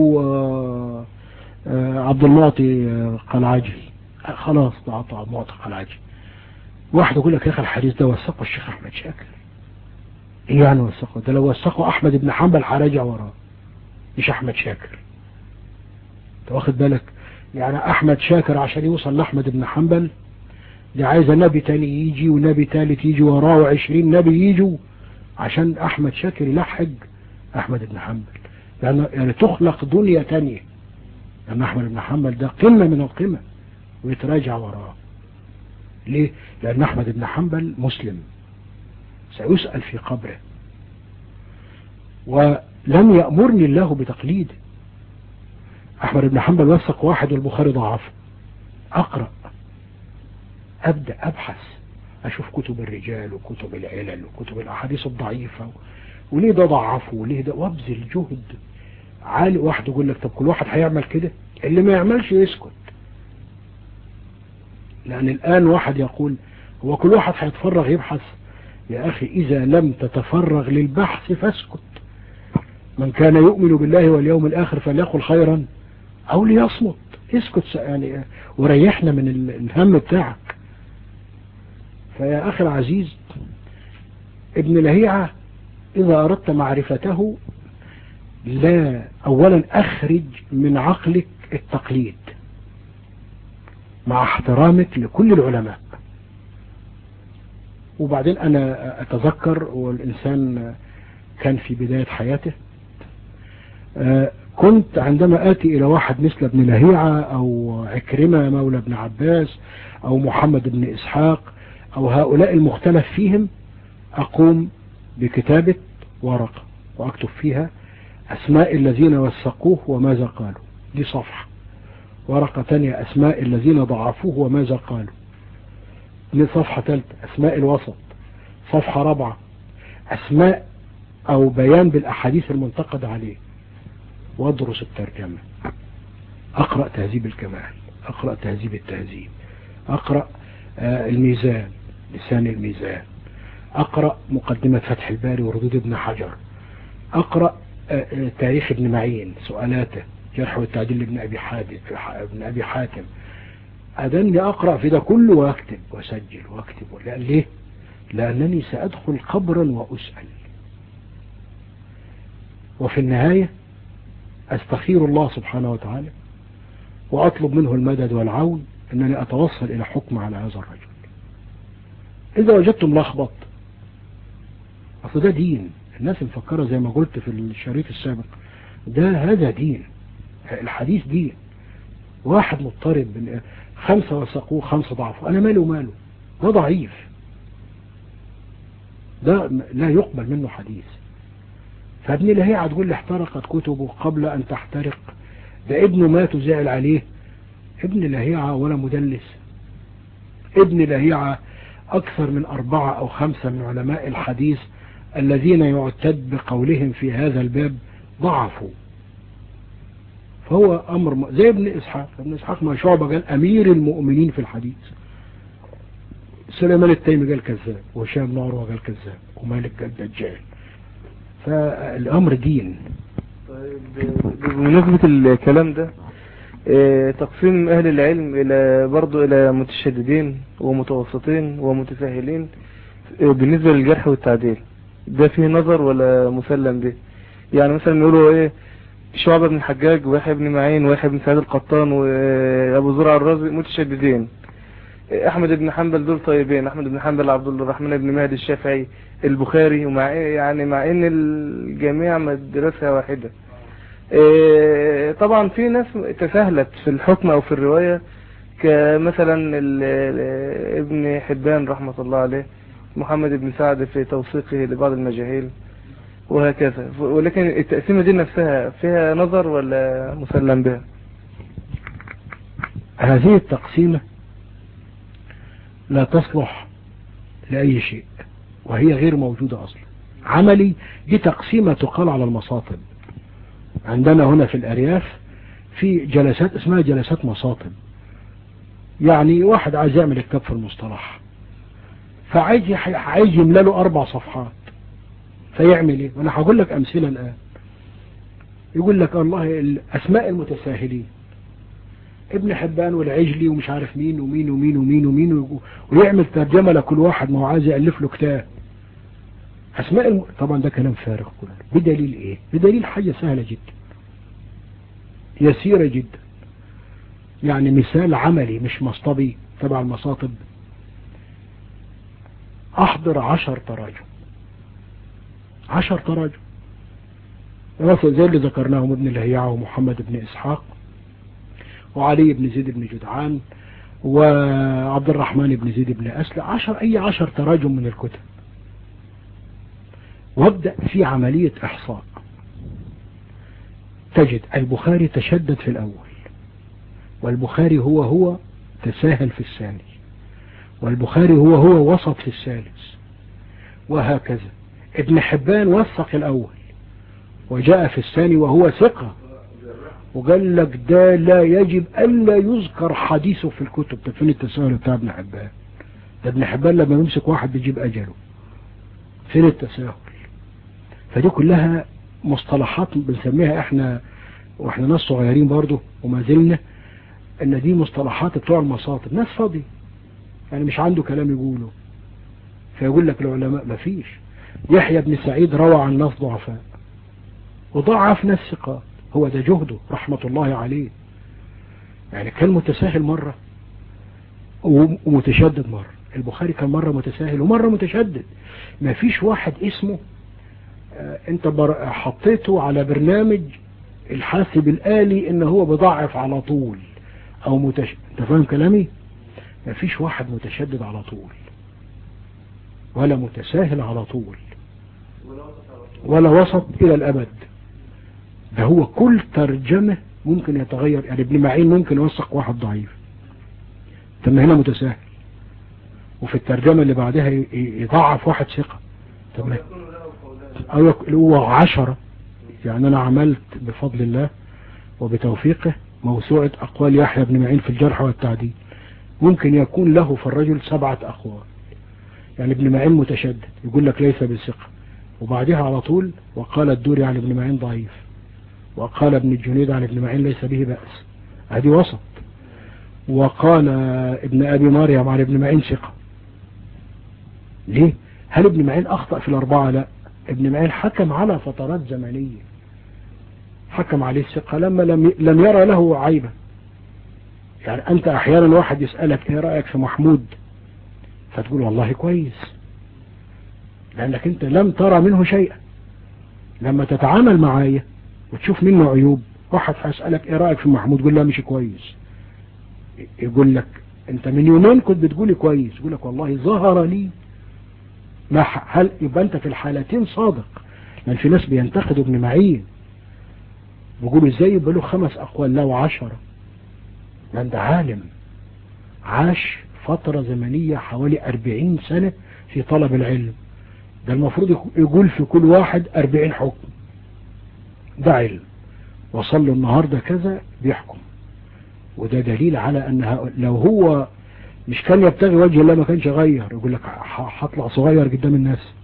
عبد المعطي قلعجي، خلاص ضعف عبد المعطي قلعجي. واحد يقول لك يا أخي الحديث ده وثقه الشيخ أحمد شاكر. إيه يعني وثقه؟ ده لو وثقه أحمد بن حنبل هراجع وراه، مش أحمد شاكر. أنت واخد بالك؟ يعني أحمد شاكر عشان يوصل لأحمد بن حنبل ده عايز نبي تاني يجي ونبي تالت يجي وراه 20 نبي يجوا عشان أحمد شاكر يلحق أحمد بن حنبل. يعني تخلق دنيا تانية، لأن أحمد بن حنبل ده قمة من القمة ويتراجع وراه. ليه؟ لأن أحمد بن حنبل مسلم سيسأل في قبره، ولم يأمرني الله بتقليده. أحمد بن حنبل وثق واحد والبخاري ضعفه، أقرأ، أبدأ أبحث، أشوف كتب الرجال وكتب العلل وكتب الأحاديث الضعيفة وليه ده ضعفه وليه ده، وابذل جهد عالي. واحد يقول لك طب كل واحد هيعمل كده؟ اللي ما يعملش يسكت. لأن الآن واحد يقول هو كل واحد هيتفرغ يبحث. يا أخي إذا لم تتفرغ للبحث فاسكت. من كان يؤمن بالله واليوم الآخر فليقل خيرا أو ليصمت. اسكت يعني وريحنا من الهم بتاعك. فيا أخي العزيز ابن لهيعة إذا أردت معرفته لا أولا أخرج من عقلك التقليد مع احترامك لكل العلماء. وبعدين أنا أتذكر والإنسان كان في بداية حياته، كنت عندما آتي إلى واحد مثل ابن لهيعة أو عكرمة مولى ابن عباس أو محمد بن إسحاق أو هؤلاء المختلف فيهم، أقوم بكتابة ورقة وأكتب فيها أسماء الذين وثقوه وماذا قالوا، دي صفحة. ورقة تانية أسماء الذين ضعفوه وماذا قالوا، دي صفحة ثالثة. أسماء الوسط، صفحة رابعة. أسماء أو بيان بالأحاديث المنتقد عليه، وادرس الترجمة. أقرأ تهذيب الكمال، أقرأ تهذيب التهذيب، أقرأ الميزان، لسان الميزان، أقرأ مقدمة فتح الباري وردود ابن حجر، أقرأ تاريخ ابن معين، سؤالاته، جرح والتعديل لابن أبي حاتم. أدني أقرأ في ده كله وأكتب وأسجل وأكتب. ليه؟ لأنني سأدخل قبرا وأسأل، وفي النهاية أستخير الله سبحانه وتعالى وأطلب منه المدد والعون أنني أتوصل إلى حكم على هذا الرجل. إذا وجدتم لخبط، أصل ده دين. الناس مفكرة زي ما قلت في الشريط السابق، هذا دين. الحديث دين. واحد مضطرب 5 وثقوه 5 ضعفوا، أنا ماله وماله، ده ضعيف، ده لا يقبل منه حديث. فابن لهيعة تقول لي احترقت كتبه قبل أن تحترق، ده ابنه مات وزعل عليه. ابن لهيعة ولا مدلس. ابن لهيعة أكثر من 4 أو 5 من علماء الحديث الذين يعتد بقولهم في هذا الباب ضعفوا. فهو أمر زي ابن إسحاق. ابن إسحاق ما شعبة قال أمير المؤمنين في الحديث، سليمان التيمي قال كذاب، وهشام بن عروة قال كذاب، ومالك قال دجال. فالأمر دين. طيب بمناسبة الكلام ده، تقسيم أهل العلم إلى برضو إلى متشددين ومتوسطين ومتساهلين بالنسبة للجرح والتعديل، ده فيه نظر ولا مسلم به؟ يعني مثلا يقولوا إيه، شعبة بن الحجاج ويحيى بن معين ويحيى بن سعيد القطان وأبو زرع الرازي متشددين، أحمد بن حنبل دول طيبين، أحمد بن حنبل عبد الرحمن بن مهدي الشافعي البخاري، ومع يعني مع إن الجميع مدرسة واحدة. طبعا في ناس تساهلت في الحكم او في الرواية، كمثلا ابن حبان رحمة الله عليه، محمد بن سعد في توثيقه لبعض المجاهيل وهكذا. ولكن التقسيمة دي نفسها فيها نظر ولا مسلم بها؟ هذه التقسيمة لا تصلح لأي شيء، وهي غير موجودة أصلا. عملي دي تقسيمة تقال على المصاطب. عندنا هنا في الأرياف في جلسات اسمها جلسات مصاطب. يعني واحد عايز يعمل كتاب في المصطلح، فعايز يملى له 4 صفحات، فيعمل ايه؟ وانا هقول لك امثله الان. يقول لك الله الاسماء المتساهلين، ابن حبان والعجلي ومش عارف مين ومين ومين ومين ومين، ويعمل ترجمه لكل واحد، ما هو عايز يالف له كتاب طبعا ده كلام فارغ كله. بدليل ايه؟ بدليل حاجه سهله جدا، يسيره جدا. يعني مثال عملي مش مصطبي تبع المصاطب. احضر 10 تراجم، 10 تراجم مثلا زي اللي ذكرناهم، ابن لهيعة ومحمد بن إسحاق وعلي بن زيد بن جدعان وعبد الرحمن بن زيد بن أسلم، 10 تراجم من الكتب، وابدأ في عملية إحصاء. تجد البخاري تشدد في الأول، والبخاري هو تساهل في الثاني، والبخاري هو وسط في الثالث، وهكذا. ابن حبان وثق الأول وجاء في الثاني وهو ثقة، وقال لك ده لا يجب ألا يذكر حديثه في الكتب. فين التساهل بتاع ابن حبان؟ ده ابن حبان لما يمسك واحد بيجيب أجله. فين التساهل؟ فدي كلها مصطلحات بنسميها احنا واحنا ناس صغيرين برضو وما زلنا، ان دي مصطلحات بتوع المصاطب، ناس فاضي يعني مش عنده كلام يقوله، فيقول لك العلماء ما فيش. يحيى بن سعيد روى عن ناس ضعفاء وضعف ناس ثقات، هو ده جهده رحمة الله عليه. يعني كان متساهل مرة ومتشدد مرة. البخاري كان مرة متساهل ومرة متشدد. ما فيش واحد اسمه انت حطيته على برنامج الحاسب الآلي ان هو بضعف على طول او متشدد. انت فاهم كلامي؟ ما فيش واحد متشدد على طول ولا متساهل على طول. ولا وسط إلى الأبد. ده هو كل ترجمة ممكن يتغير. يعني ابن معين ممكن يوثق واحد ضعيف، ثم هنا متساهل، وفي الترجمة اللي بعدها يضعف واحد ثقة، تمام، أو هو 10. يعني أنا عملت بفضل الله وبتوفيقه موسوعة أقوال يحيى بن معين في الجرح والتعديل، ممكن يكون له في الرجل 7 أقوال. يعني ابن معين متشدد يقول لك ليس بالثقة، وبعدها على طول وقال الدوري عن ابن معين ضعيف، وقال ابن الجنيد عن ابن معين ليس به بأس، هذه وسط. وقال ابن أبي مريم عن ابن معين ثقة. ليه؟ هل ابن معين أخطأ في الأربعة؟ لا، ابن معين حكم على فترات زمنية، حكم عليه الثقة لما لم يرى له عيبا. يعني أنت أحيانا واحد يسألك إيه رأيك في محمود، فتقول والله كويس، لأنك أنت لم ترى منه شيئا. لما تتعامل معايا وتشوف منه عيوب، واحد هيسألك إيه رأيك في محمود، تقول لا مش كويس، يقول لك أنت من يومين كنت بتقولي كويس، يقول لك والله ظهر لي ما هل يبقى أنت في الحالتين صادق. لأن في ناس بينتقدوا ابن معين، بيقولوا ازاي يبقى له 5 أقوال لا 10. لأن ده عالم عاش فترة زمنية حوالي 40 سنة في طلب العلم، ده المفروض يقول في كل واحد 40 حكم. ده علم، وصل له النهاردة كذا بيحكم. وده دليل على أنها لو هو مش كان يبتغي وجه الله ما كانش غير، يقول لك هطلع صغير قدام الناس،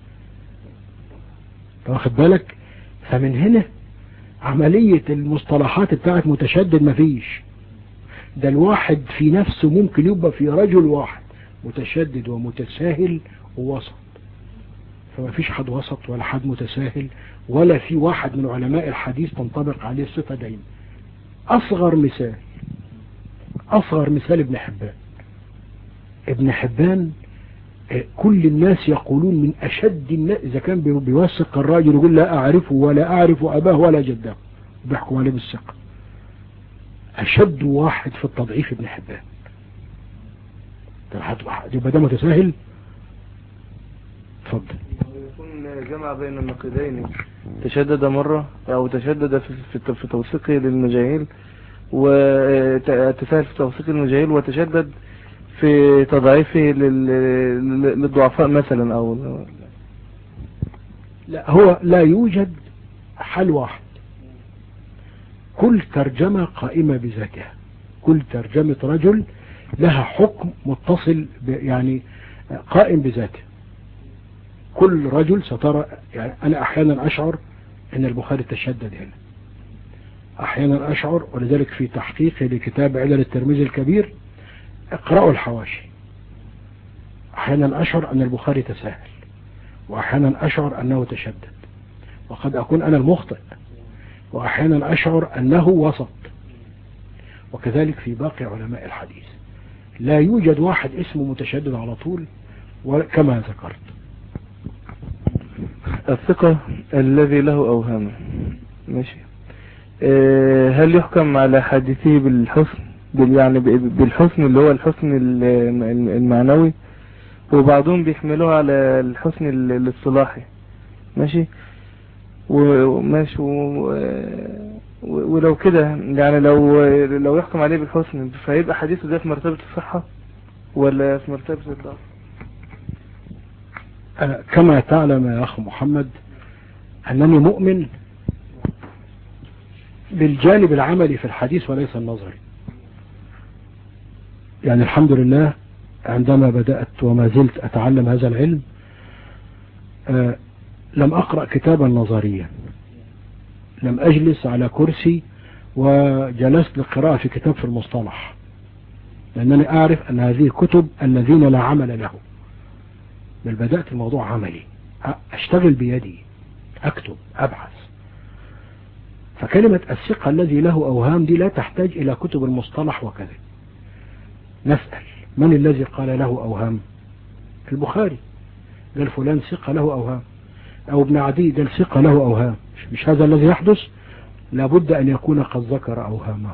واخد بالك؟ فمن هنا عملية المصطلحات بتاعت متشدد مفيش. ده الواحد في نفسه ممكن يبقى في رجل واحد متشدد ومتساهل ووسط، فما فيش حد وسط ولا حد متساهل، ولا في واحد من علماء الحديث تنطبق عليه الصفة دايما. أصغر مثال ابن حبان. ابن حبان كل الناس يقولون من أشد الناس، إذا كان بيوثق الراجل يقول لا أعرفه ولا أعرف أباه ولا جده، بيحكم عليه بالثقة. أشد واحد في التضعيف ابن حبان. يبقى ده متساهل. اتفضل. يكون جمع بين النقيضين، تشدد مرة أو تشدد في توثيقه للمجاهيل، وتساهل في توثيق المجاهيل، وتشدد في تضعيفه للضعفاء مثلا. أو لا، هو لا يوجد حل واحد. كل ترجمة قائمة بذاتها، كل ترجمة رجل لها حكم متصل يعني قائم بذاته. كل رجل سترى. يعني أنا أحيانا أشعر أن البخاري تشدد هنا، أحيانا أشعر، ولذلك في تحقيقي لكتاب علل الترمذي الكبير اقرأوا الحواشي، أحيانا أشعر أن البخاري تساهل، وأحيانا أشعر أنه تشدد، وقد أكون أنا المخطئ، وأحيانا أشعر أنه وسط. وكذلك في باقي علماء الحديث لا يوجد واحد اسمه متشدد على طول كما ذكرت. الثقة الذي له أوهام، ماشي، هل يحكم على حديثه بالحسن، يعني بالحسن اللي هو الحسن المعنوي، وبعضهم بيحملوه على الحسن الاصطلاحي، ماشي، وماشي، ولو كده يعني لو يحكم عليه بالحسن، فيبقى حديثه ده في مرتبة الصحة ولا في مرتبة الضعف؟ كما تعلم يا أخ محمد أنني مؤمن بالجانب العملي في الحديث وليس النظري. يعني الحمد لله عندما بدأت وما زلت أتعلم هذا العلم لم أقرأ كتابا نظريا، لم أجلس على كرسي وجلست للقراءة في كتاب في المصطلح، لأنني أعرف أن هذه كتب الذين لا عمل له. بل بدأت الموضوع عملي، أشتغل بيدي، أكتب، أبحث. فكلمة الثقة الذي له أوهام دي لا تحتاج إلى كتب المصطلح وكذا. نسأل من الذي قال له أوهام؟ البخاري قال فلان ثقة له أوهام، أو ابن عدي قال ثقة له أوهام. مش هذا الذي يحدث؟ لابد أن يكون قد ذكر أوهامه،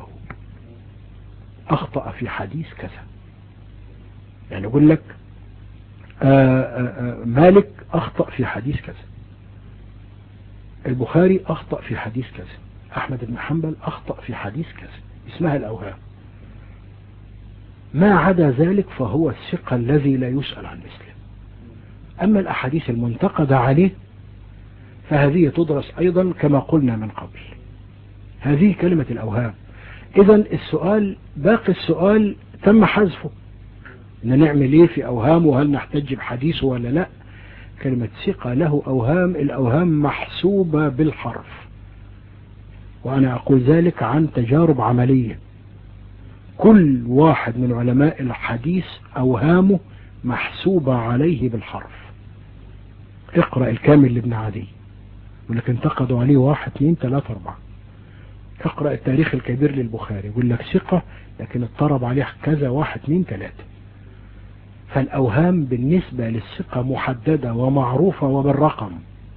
أخطأ في حديث كذا. يعني يقول لك مالك أخطأ في حديث كذا، البخاري أخطأ في حديث كذا، أحمد بن حنبل أخطأ في حديث كذا، اسمها الأوهام. ما عدا ذلك فهو الثقة الذي لا يسأل عن مثله. أما الأحاديث المنتقدة عليه فهذه تدرس أيضا كما قلنا من قبل. هذه كلمة الأوهام. إذن السؤال باقي السؤال تم حذفه، إن نعمل إيه في أوهام، وهل نحتج بحديثه ولا لا. كلمة ثقة له أوهام، الأوهام محسوبة بالحرف، وأنا أقول ذلك عن تجارب عملية. كل واحد من علماء الحديث أوهامه محسوبة عليه بالحرف. اقرأ الكامل لابن عدي ولكن انتقدوا عليه 1 2 3 4. اقرأ التاريخ الكبير للبخاري يقول لك ثقة لكن اضطرب عليه كذا 1 2 3. فالأوهام بالنسبة للثقة محددة ومعروفة وبالرقم.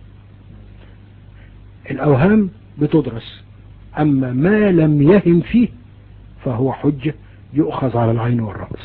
الأوهام بتدرس، أما ما لم يهم فيه فهو حجة يؤخذ على العين والرأس.